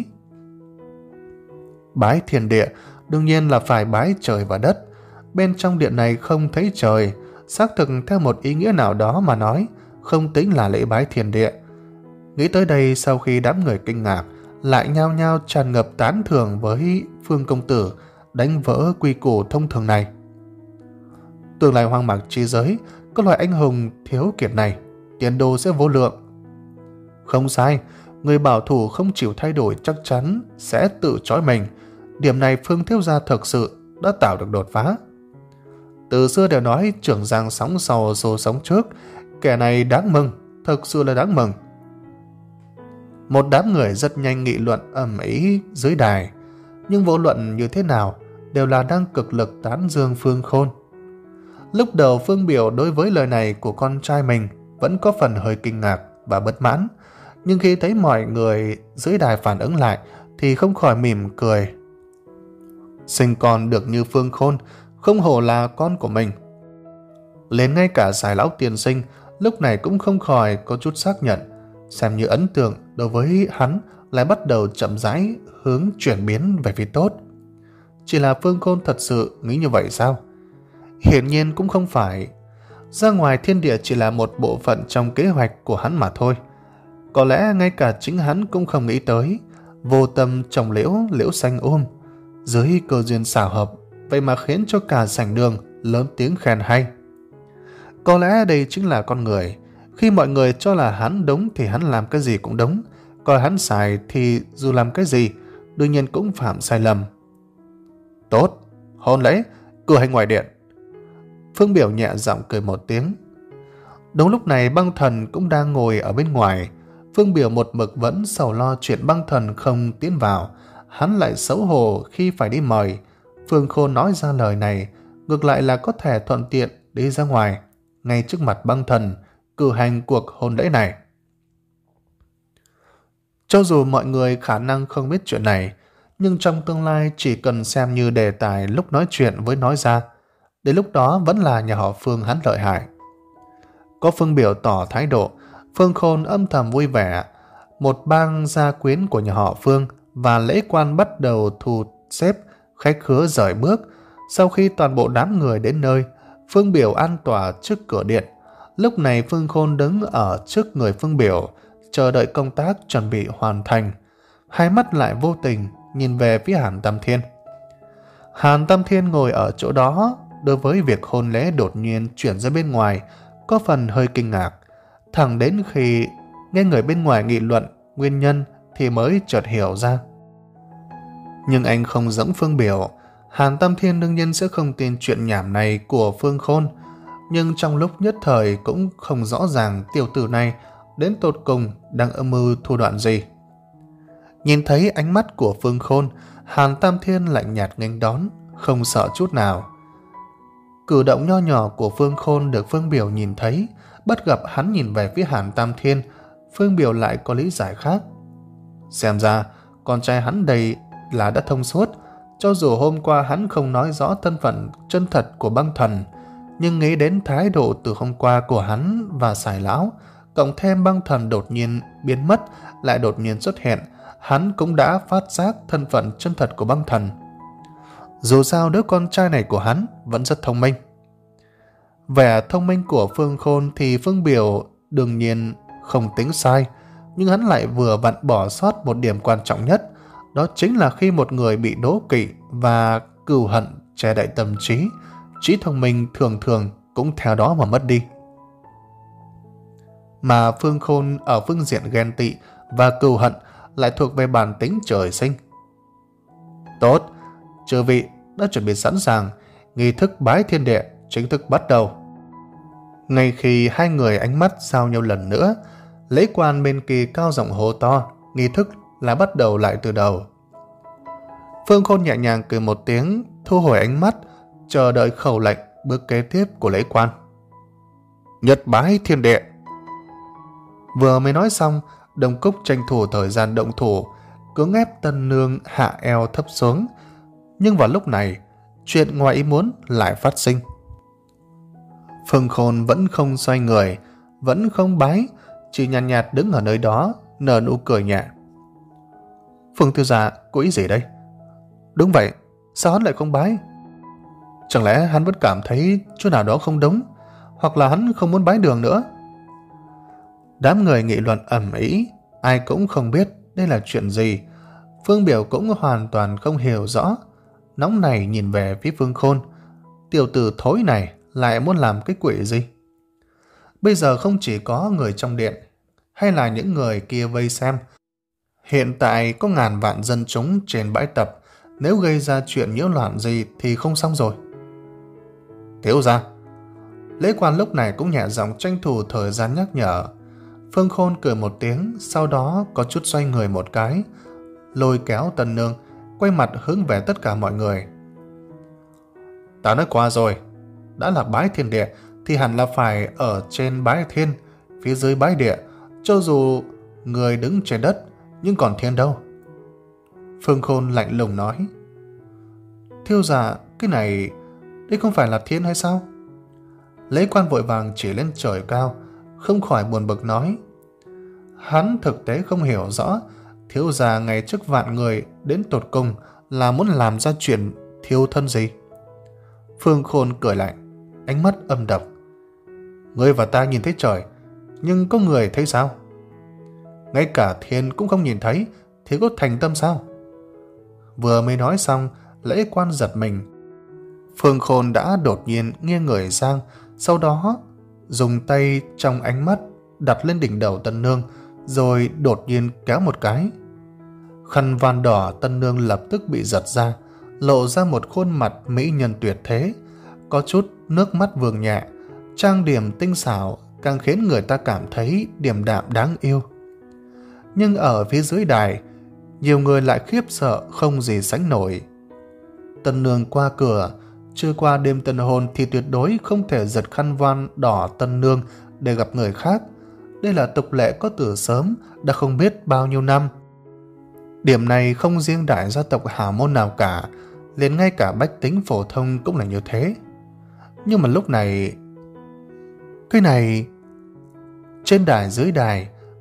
Bái thiên địa đương nhiên là phải bái trời và đất. Bên trong điện này không thấy trời, xác thực theo một ý nghĩa nào đó mà nói, không tính là lễ bái thiên địa. Nghĩ tới đây, sau khi đám người kinh ngạc, lại nhao nhao tràn ngập tán thưởng với Phương công tử đánh vỡ quy củ thông thường này. Tương lai hoang mạc chi giới, có loại anh hùng thiếu kiệt này, tiền đồ sẽ vô lượng. Không sai, người bảo thủ không chịu thay đổi chắc chắn sẽ tự trói mình. Điểm này Phương thiếu gia thực sự đã tạo được đột phá. Từ xưa đều nói trưởng giang sóng sau xô sóng trước, kẻ này đáng mừng, thực sự là đáng mừng. Một đám người rất nhanh nghị luận ầm ĩ dưới đài, nhưng vô luận như thế nào đều là đang cực lực tán dương Phương Khôn. Lúc đầu Phương Biểu đối với lời này của con trai mình vẫn có phần hơi kinh ngạc và bất mãn, nhưng khi thấy mọi người dưới đài phản ứng lại thì không khỏi mỉm cười. Sinh con được như Phương Khôn, không hổ là con của mình. Liền ngay cả Sài lão tiên sinh lúc này cũng không khỏi có chút xác nhận, xem như ấn tượng đối với hắn lại bắt đầu chậm rãi hướng chuyển biến về phía tốt. Chỉ là Phương Khôn thật sự nghĩ như vậy sao? Hiển nhiên cũng không phải. Ra ngoài thiên địa chỉ là một bộ phận trong kế hoạch của hắn mà thôi. Có lẽ ngay cả chính hắn cũng không nghĩ tới, vô tâm trồng liễu liễu xanh um, dưới cơ duyên xảo hợp, vậy mà khiến cho cả sảnh đường lớn tiếng khen hay. Có lẽ đây chính là con người. Khi mọi người cho là hắn đúng thì hắn làm cái gì cũng đúng, coi hắn sai thì dù làm cái gì đương nhiên cũng phạm sai lầm. Tốt, hôn lễ, cử hành ngoài điện. Phương Biểu nhẹ giọng cười một tiếng. Đúng lúc này Băng Thần cũng đang ngồi ở bên ngoài. Phương Biểu một mực vẫn sầu lo chuyện Băng Thần không tiến vào, hắn lại xấu hổ khi phải đi mời. Phương Khôn nói ra lời này, ngược lại là có thể thuận tiện đi ra ngoài, ngay trước mặt Băng Thần, cử hành cuộc hôn lễ này. Cho dù mọi người khả năng không biết chuyện này, nhưng trong tương lai chỉ cần xem như đề tài lúc nói chuyện với nói ra, đến lúc đó vẫn là nhà họ Phương hắn lợi hại. Có Phương Biểu tỏ thái độ, Phương Khôn âm thầm vui vẻ. một bang gia quyến của nhà họ Phương, và lễ quan bắt đầu thu xếp khách khứa rời bước. Sau khi toàn bộ đám người đến nơi, Phương Biểu an tòa trước cửa điện. Lúc này Phương Khôn đứng ở trước người Phương Biểu, chờ đợi công tác chuẩn bị hoàn thành. Hai mắt lại vô tình nhìn về phía Hàn Tam Thiên. Hàn Tam Thiên ngồi ở chỗ đó, đối với việc hôn lễ đột nhiên chuyển ra bên ngoài, có phần hơi kinh ngạc. Thẳng đến khi nghe người bên ngoài nghị luận nguyên nhân thì mới chợt hiểu ra. Nhưng anh không giống Phương Biểu. Hàn Tam Thiên đương nhiên sẽ không tin chuyện nhảm này của Phương Khôn, nhưng trong lúc nhất thời cũng không rõ ràng tiểu tử này đến tột cùng đang âm mưu thủ đoạn gì. Nhìn thấy ánh mắt của Phương Khôn, Hàn Tam Thiên lạnh nhạt nghênh đón, không sợ chút nào. Cử động nho nhỏ của Phương Khôn được Phương Biểu nhìn thấy, bắt gặp hắn nhìn về phía Hàn Tam Thiên, Phương Biểu lại có lý giải khác. Xem ra, con trai hắn đây là đã thông suốt. Cho dù hôm qua hắn không nói rõ thân phận chân thật của băng thần, nhưng nghĩ đến thái độ từ hôm qua của hắn và Sài Lão, cộng thêm băng thần đột nhiên biến mất lại đột nhiên xuất hiện, hắn cũng đã phát giác thân phận chân thật của băng thần. Dù sao đứa con trai này của hắn vẫn rất thông minh. Vẻ thông minh của Phương Khôn thì Phương Biểu đương nhiên không tính sai, nhưng hắn lại vừa vặn bỏ sót một điểm quan trọng nhất, đó chính là khi một người bị đố kỵ và cừu hận che đậy tâm trí, trí thông minh thường thường cũng theo đó mà mất đi. Mà Phương Khôn ở phương diện ghen tị và cừu hận lại thuộc về bản tính trời sinh. Tốt, chư vị đã chuẩn bị sẵn sàng, nghi thức bái thiên địa chính thức bắt đầu. Ngay khi hai người ánh mắt giao nhau lần nữa, lễ quan bên kia cao giọng hô to, nghi thức là bắt đầu lại từ đầu. Phương Khôn nhẹ nhàng cười một tiếng, thu hồi ánh mắt, chờ đợi khẩu lệnh bước kế tiếp của lễ quan. Nhật bái thiên địa. Vừa mới nói xong, Đông Cúc tranh thủ thời gian động thủ, cưỡng ép tân nương hạ eo thấp xuống. Nhưng vào lúc này, chuyện ngoài ý muốn lại phát sinh. Phương Khôn vẫn không xoay người, vẫn không bái, chỉ nhàn nhạt, nhạt đứng ở nơi đó, nở nụ cười nhẹ. Phương thiếu gia có ý gì đây? Đúng vậy, sao hắn lại không bái? Chẳng lẽ hắn vẫn cảm thấy chỗ nào đó không đúng, hoặc là hắn không muốn bái đường nữa? Đám người nghị luận ầm ĩ, ai cũng không biết đây là chuyện gì. Phương Biểu cũng hoàn toàn không hiểu rõ, nóng này nhìn về phía Phương Khôn. Tiểu tử thối này lại muốn làm cái quỷ gì? Bây giờ không chỉ có người trong điện, hay là những người kia vây xem. Hiện tại có ngàn vạn dân chúng trên bãi tập, nếu gây ra chuyện nhiễu loạn gì thì không xong rồi. Thiếu gia, lễ quan lúc này cũng nhẹ giọng tranh thủ thời gian nhắc nhở. Phương Khôn cười một tiếng, sau đó có chút xoay người một cái, lôi kéo Tân Nương, quay mặt hướng về tất cả mọi người. Ta nói qua rồi, đã là bái thiên địa thì hẳn là phải ở trên bái thiên, phía dưới bái địa, cho dù người đứng trên đất, nhưng còn thiên đâu? Phương Khôn lạnh lùng nói. Thiếu gia, cái này, đây không phải là thiên hay sao? Lễ quan vội vàng chỉ lên trời cao, không khỏi buồn bực nói. Hắn thực tế không hiểu rõ, thiếu gia ngày trước vạn người đến tột cùng là muốn làm ra chuyện thiêu thân gì? Phương Khôn cười lạnh, ánh mắt âm độc. Ngươi và ta nhìn thấy trời, nhưng có người thấy sao? Ngay cả thiên cũng không nhìn thấy thì có thành tâm sao? Vừa mới nói xong, lễ quan giật mình. Phương Khôn đã đột nhiên nghiêng người sang, sau đó dùng tay trong ánh mắt đặt lên đỉnh đầu Tân Nương, rồi đột nhiên kéo một cái. Khăn van đỏ Tân Nương lập tức bị giật ra, lộ ra một khuôn mặt mỹ nhân tuyệt thế, có chút nước mắt vương nhẹ, trang điểm tinh xảo, càng khiến người ta cảm thấy điềm đạm đáng yêu. Nhưng ở phía dưới đài, nhiều người lại khiếp sợ không gì sánh nổi. Tân Nương qua cửa, chưa qua đêm tân hôn thì tuyệt đối không thể giật khăn voan đỏ Tân Nương để gặp người khác. Đây là tục lệ có từ sớm, đã không biết bao nhiêu năm. Điểm này không riêng đại gia tộc hào môn nào cả, liền ngay cả bách tính phổ thông cũng là như thế. Nhưng mà lúc này... Cái này... Trên đài dưới đài,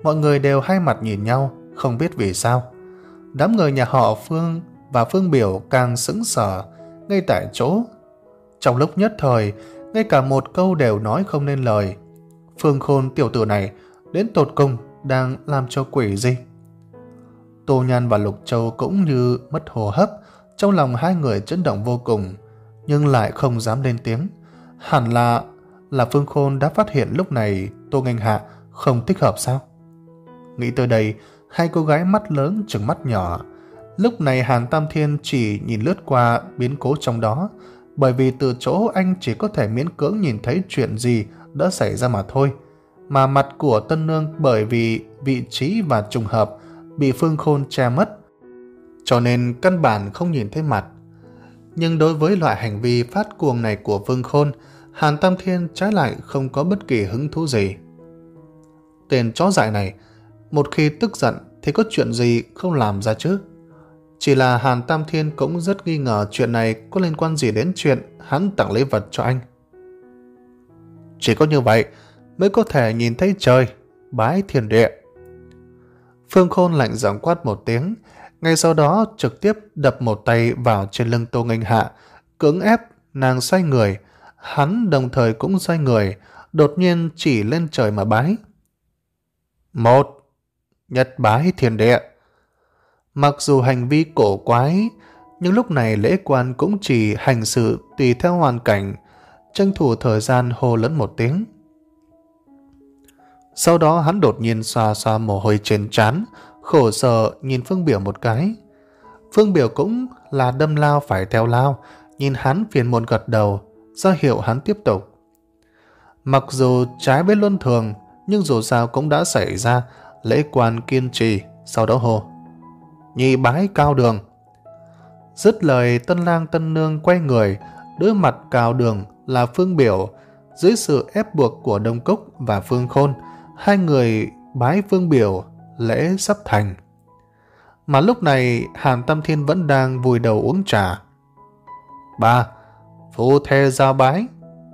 Mọi người đều hai mặt nhìn nhau, không biết vì sao. Đám người nhà họ Phương và Phương Biểu càng sững sờ ngay tại chỗ. Trong lúc nhất thời, ngay cả một câu đều nói không nên lời. Phương Khôn tiểu tử này đến tột cùng đang làm cho quỷ gì? Tô Nhan và Lục Châu cũng như mất hô hấp, trong lòng hai người chấn động vô cùng, nhưng lại không dám lên tiếng. Hẳn là là Phương Khôn đã phát hiện lúc này Tô Nghênh Hạ không thích hợp sao? Nghĩ tới đây, hai cô gái mắt lớn trừng mắt nhỏ. Lúc này Hàn Tam Thiên chỉ nhìn lướt qua biến cố trong đó, bởi vì từ chỗ anh chỉ có thể miễn cưỡng nhìn thấy chuyện gì đã xảy ra mà thôi. Mà mặt của Tân Nương bởi vì vị trí và trùng hợp bị Phương Khôn che mất, cho nên căn bản không nhìn thấy mặt. Nhưng đối với loại hành vi phát cuồng này của Phương Khôn, Hàn Tam Thiên trái lại không có bất kỳ hứng thú gì. Tên chó dại này, một khi tức giận thì có chuyện gì không làm ra chứ? Chỉ là Hàn Tam Thiên cũng rất nghi ngờ chuyện này có liên quan gì đến chuyện hắn tặng lễ vật cho anh. Chỉ có như vậy mới có thể nhìn thấy trời, bái thiên địa. Phương Khôn lạnh giọng quát một tiếng, ngay sau đó trực tiếp đập một tay vào trên lưng Tô Nghênh Hạ, cưỡng ép nàng xoay người. Hắn đồng thời cũng xoay người, đột nhiên chỉ lên trời mà bái. Một, nhất bái thiên địa. Mặc dù hành vi cổ quái, nhưng lúc này Lễ Quan cũng chỉ hành sự tùy theo hoàn cảnh, tranh thủ thời gian hô lớn một tiếng. Sau đó hắn đột nhiên xoa xoa mồ hôi trên trán, khổ sở nhìn Phương Biểu một cái. Phương Biểu cũng là đâm lao phải theo lao, nhìn hắn phiền muộn gật đầu, ra hiệu hắn tiếp tục. Mặc dù trái với luân thường, nhưng dù sao cũng đã xảy ra. Lễ Quan kiên trì, sau đó hô: nhị bái Cao Đường. Dứt lời, Tân Lang Tân Nương quay người, đối mặt Cao Đường là Phương Biểu. Dưới sự ép buộc của Đông Cúc và Phương Khôn, hai người bái Phương Biểu, lễ sắp thành. Mà lúc này Hàn Tam Thiên vẫn đang vùi đầu uống trà. Ba, phu thê giao bái.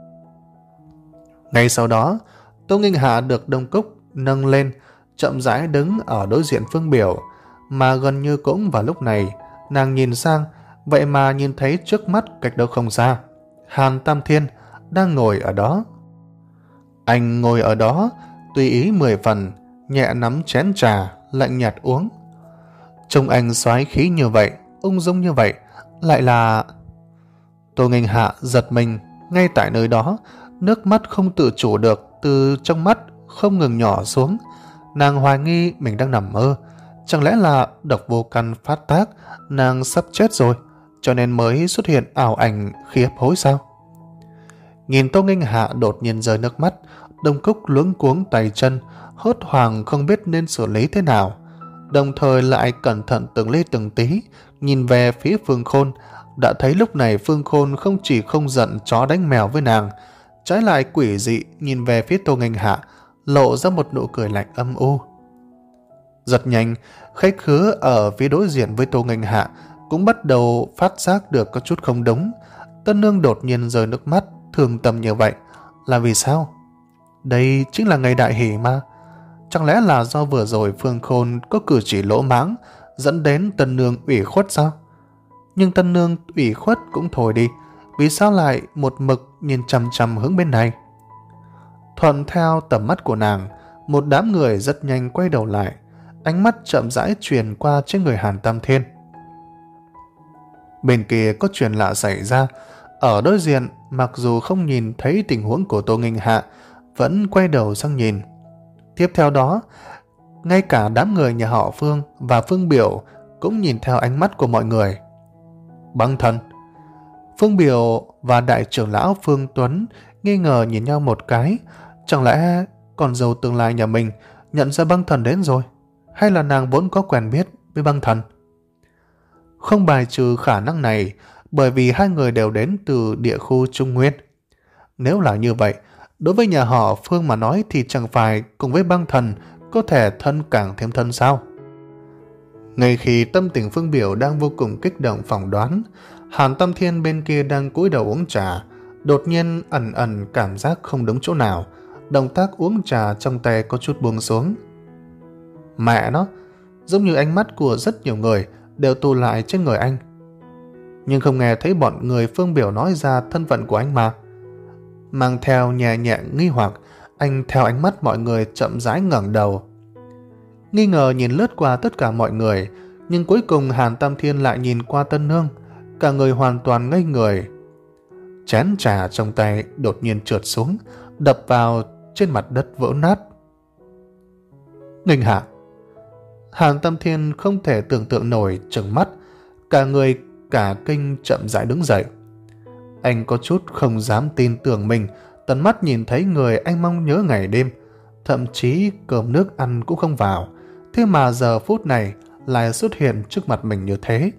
Ngay sau đó, Tô Nghênh Hạ được Đông Cúc nâng lên, chậm rãi đứng ở đối diện Phương Biểu, mà gần như cũng vào lúc này, nàng nhìn sang, vậy mà nhìn thấy trước mắt cách đó không xa, Hàn Tam Thiên đang ngồi ở đó. Anh ngồi ở đó, tùy ý mười phần, nhẹ nắm chén trà, lạnh nhạt uống. Trông anh soái khí như vậy, ung dung như vậy, lại là... Tô Nghênh Hạ giật mình, ngay tại nơi đó, nước mắt không tự chủ được từ trong mắt không ngừng nhỏ xuống. Nàng hoài nghi mình đang nằm mơ. Chẳng lẽ là độc vô căn phát tác, nàng sắp chết rồi, cho nên mới xuất hiện ảo ảnh khi hấp hối sao? Nhìn Tô Nghênh Hạ đột nhiên rơi nước mắt, Đông Cúc luống cuống tay chân, hốt hoảng không biết nên xử lý thế nào. Đồng thời lại cẩn thận từng ly từng tí, nhìn về phía Phương Khôn, đã thấy lúc này Phương Khôn không chỉ không giận chó đánh mèo với nàng, trái lại quỷ dị nhìn về phía Tô Nghênh Hạ, lộ ra một nụ cười lạnh âm u. Giật nhanh, khách khứa ở phía đối diện với Tô Nghênh Hạ cũng bắt đầu phát giác được có chút không đúng. Tân Nương đột nhiên rơi nước mắt, thương tâm như vậy là vì sao? Đây chính là ngày đại hỷ mà. Chẳng lẽ là do vừa rồi Phương Khôn có cử chỉ lỗ mãng dẫn đến Tân Nương ủy khuất sao? Nhưng Tân Nương ủy khuất cũng thôi đi, vì sao lại một mực nhìn chằm chằm hướng bên này? Thuận theo tầm mắt của nàng, một đám người rất nhanh quay đầu lại, ánh mắt chậm rãi truyền qua trên người Hàn Tam Thiên. Bên kia có chuyện lạ xảy ra. Ở đối diện, mặc dù không nhìn thấy tình huống của Tô Nghênh Hạ, vẫn quay đầu sang nhìn. Tiếp theo đó, ngay cả đám người nhà họ Phương và Phương Biểu cũng nhìn theo ánh mắt của mọi người. Băng Thần. Phương Biểu và đại trưởng lão Phương Tuấn nghi ngờ nhìn nhau một cái. Chẳng lẽ con dâu tương lai nhà mình nhận ra Băng Thần đến rồi? Hay là nàng vốn có quen biết với Băng Thần? Không bài trừ khả năng này, bởi vì hai người đều đến từ địa khu Trung Nguyên. Nếu là như vậy, đối với nhà họ Phương mà nói thì chẳng phải cùng với Băng Thần có thể thân càng thêm thân sao? Ngay khi tâm tình Phương Biểu đang vô cùng kích động phỏng đoán, Hàn Tam Thiên bên kia đang cúi đầu uống trà, đột nhiên ẩn ẩn cảm giác không đúng chỗ nào, động tác uống trà trong tay có chút buông xuống. Mẹ nó, giống như ánh mắt của rất nhiều người đều tụ lại trên người anh. Nhưng không nghe thấy bọn người Phương biểu nói ra thân phận của anh mà. Mang theo nhẹ nhẹ nghi hoặc, anh theo ánh mắt mọi người chậm rãi ngẩng đầu. Nghi ngờ nhìn lướt qua tất cả mọi người, nhưng cuối cùng Hàn Tam Thiên lại nhìn qua Tân Nương, cả người hoàn toàn ngây người. Chén trà trong tay đột nhiên trượt xuống, đập vào trên mặt đất vỡ nát. Nghênh Hạ. Hàn Tam Thiên không thể tưởng tượng nổi, trừng mắt, cả người cả kinh chậm rãi đứng dậy. Anh có chút không dám tin tưởng mình tận mắt nhìn thấy người anh mong nhớ ngày đêm, thậm chí cơm nước ăn cũng không vào, thế mà giờ phút này lại xuất hiện trước mặt mình như thế.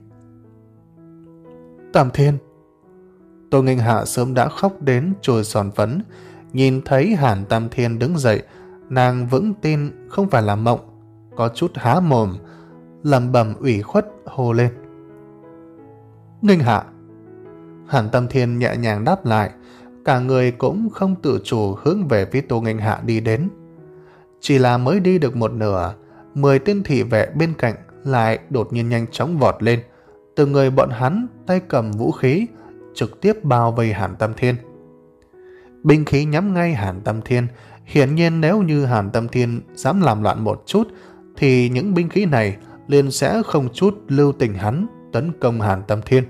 Tam Thiên. Tô Nghênh Hạ sớm đã khóc đến trồi son phấn, nhìn thấy Hàn Tam Thiên đứng dậy, nàng vững tin không phải là mộng, có chút há mồm, lẩm bẩm ủy khuất hô lên. Nghênh Hạ. Hàn Tam Thiên nhẹ nhàng đáp lại, cả người cũng không tự chủ hướng về phía Tô Nghênh Hạ đi đến. Chỉ là mới đi được một nửa, mười tên thị vệ bên cạnh lại đột nhiên nhanh chóng vọt lên, từ người bọn hắn tay cầm vũ khí trực tiếp bao vây Hàn Tam Thiên. Binh khí nhắm ngay Hàn Tam Thiên, hiển nhiên nếu như Hàn Tam Thiên dám làm loạn một chút thì những binh khí này liền sẽ không chút lưu tình hắn tấn công Hàn Tam Thiên.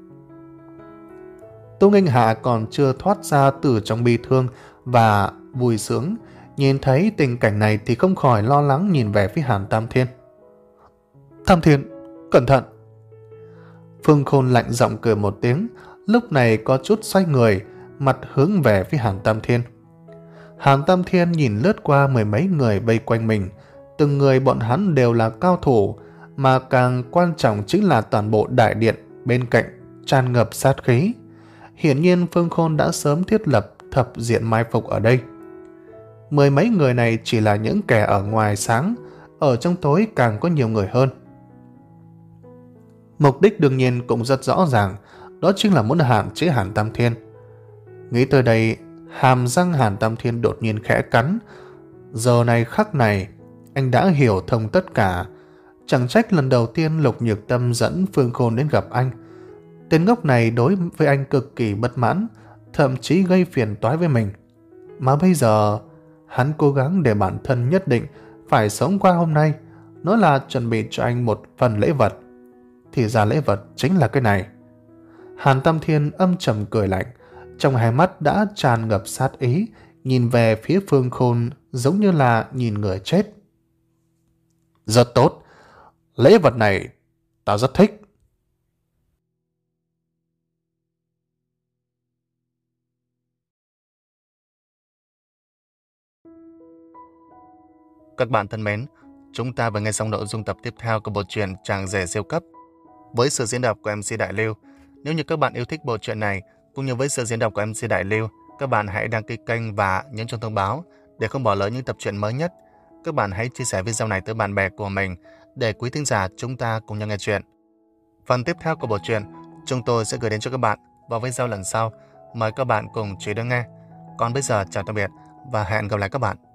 Tô Nghênh Hạ còn chưa thoát ra từ trong bi thương và vui sướng, nhìn thấy tình cảnh này thì không khỏi lo lắng nhìn về phía Hàn Tam Thiên. Tam Thiên, cẩn thận! Phương Khôn lạnh giọng cười một tiếng, lúc này có chút xoay người, mặt hướng về phía Hàn Tam Thiên. Hàn Tam Thiên nhìn lướt qua mười mấy người vây quanh mình, từng người bọn hắn đều là cao thủ, mà càng quan trọng chính là toàn bộ đại điện bên cạnh tràn ngập sát khí. Hiển nhiên Phương Khôn đã sớm thiết lập thập diện mai phục ở đây. Mười mấy người này chỉ là những kẻ ở ngoài sáng, ở trong tối càng có nhiều người hơn. Mục đích đương nhiên cũng rất rõ ràng, đó chính là muốn hạn chế Hàn Tam Thiên. Nghĩ tới đây, hàm răng Hàn Tam Thiên đột nhiên khẽ cắn. Giờ này khắc này, anh đã hiểu thông tất cả. Chẳng trách lần đầu tiên Lục Nhược Tâm dẫn Phương Khôn đến gặp anh. Tên ngốc này đối với anh cực kỳ bất mãn, thậm chí gây phiền toái với mình. Mà bây giờ, hắn cố gắng để bản thân nhất định phải sống qua hôm nay, nó là chuẩn bị cho anh một phần lễ vật. Thì ra lễ vật chính là cái này. Hàn Tam Thiên âm trầm cười lạnh, trong hai mắt đã tràn ngập sát ý, nhìn về phía Phương Khôn giống như là nhìn người chết. Rất tốt, lễ vật này tao rất thích. Các bạn thân mến, chúng ta vừa nghe xong nội dung tập tiếp theo của bộ truyện Chàng Rể Siêu Cấp với sự diễn đọc của em xê Đại Lưu. Nếu như các bạn yêu thích bộ truyện này cũng như với sự diễn đọc của em xê Đại Lưu, các bạn hãy đăng ký kênh và nhấn chuông thông báo để không bỏ lỡ những tập truyện mới nhất. Các bạn hãy chia sẻ video này tới bạn bè của mình để quý thính giả chúng ta cùng nhau nghe chuyện. Phần tiếp theo của bộ truyện chúng tôi sẽ gửi đến cho các bạn vào video lần sau. Mời các bạn cùng chú ý đón nghe. Còn bây giờ chào tạm biệt và hẹn gặp lại các bạn.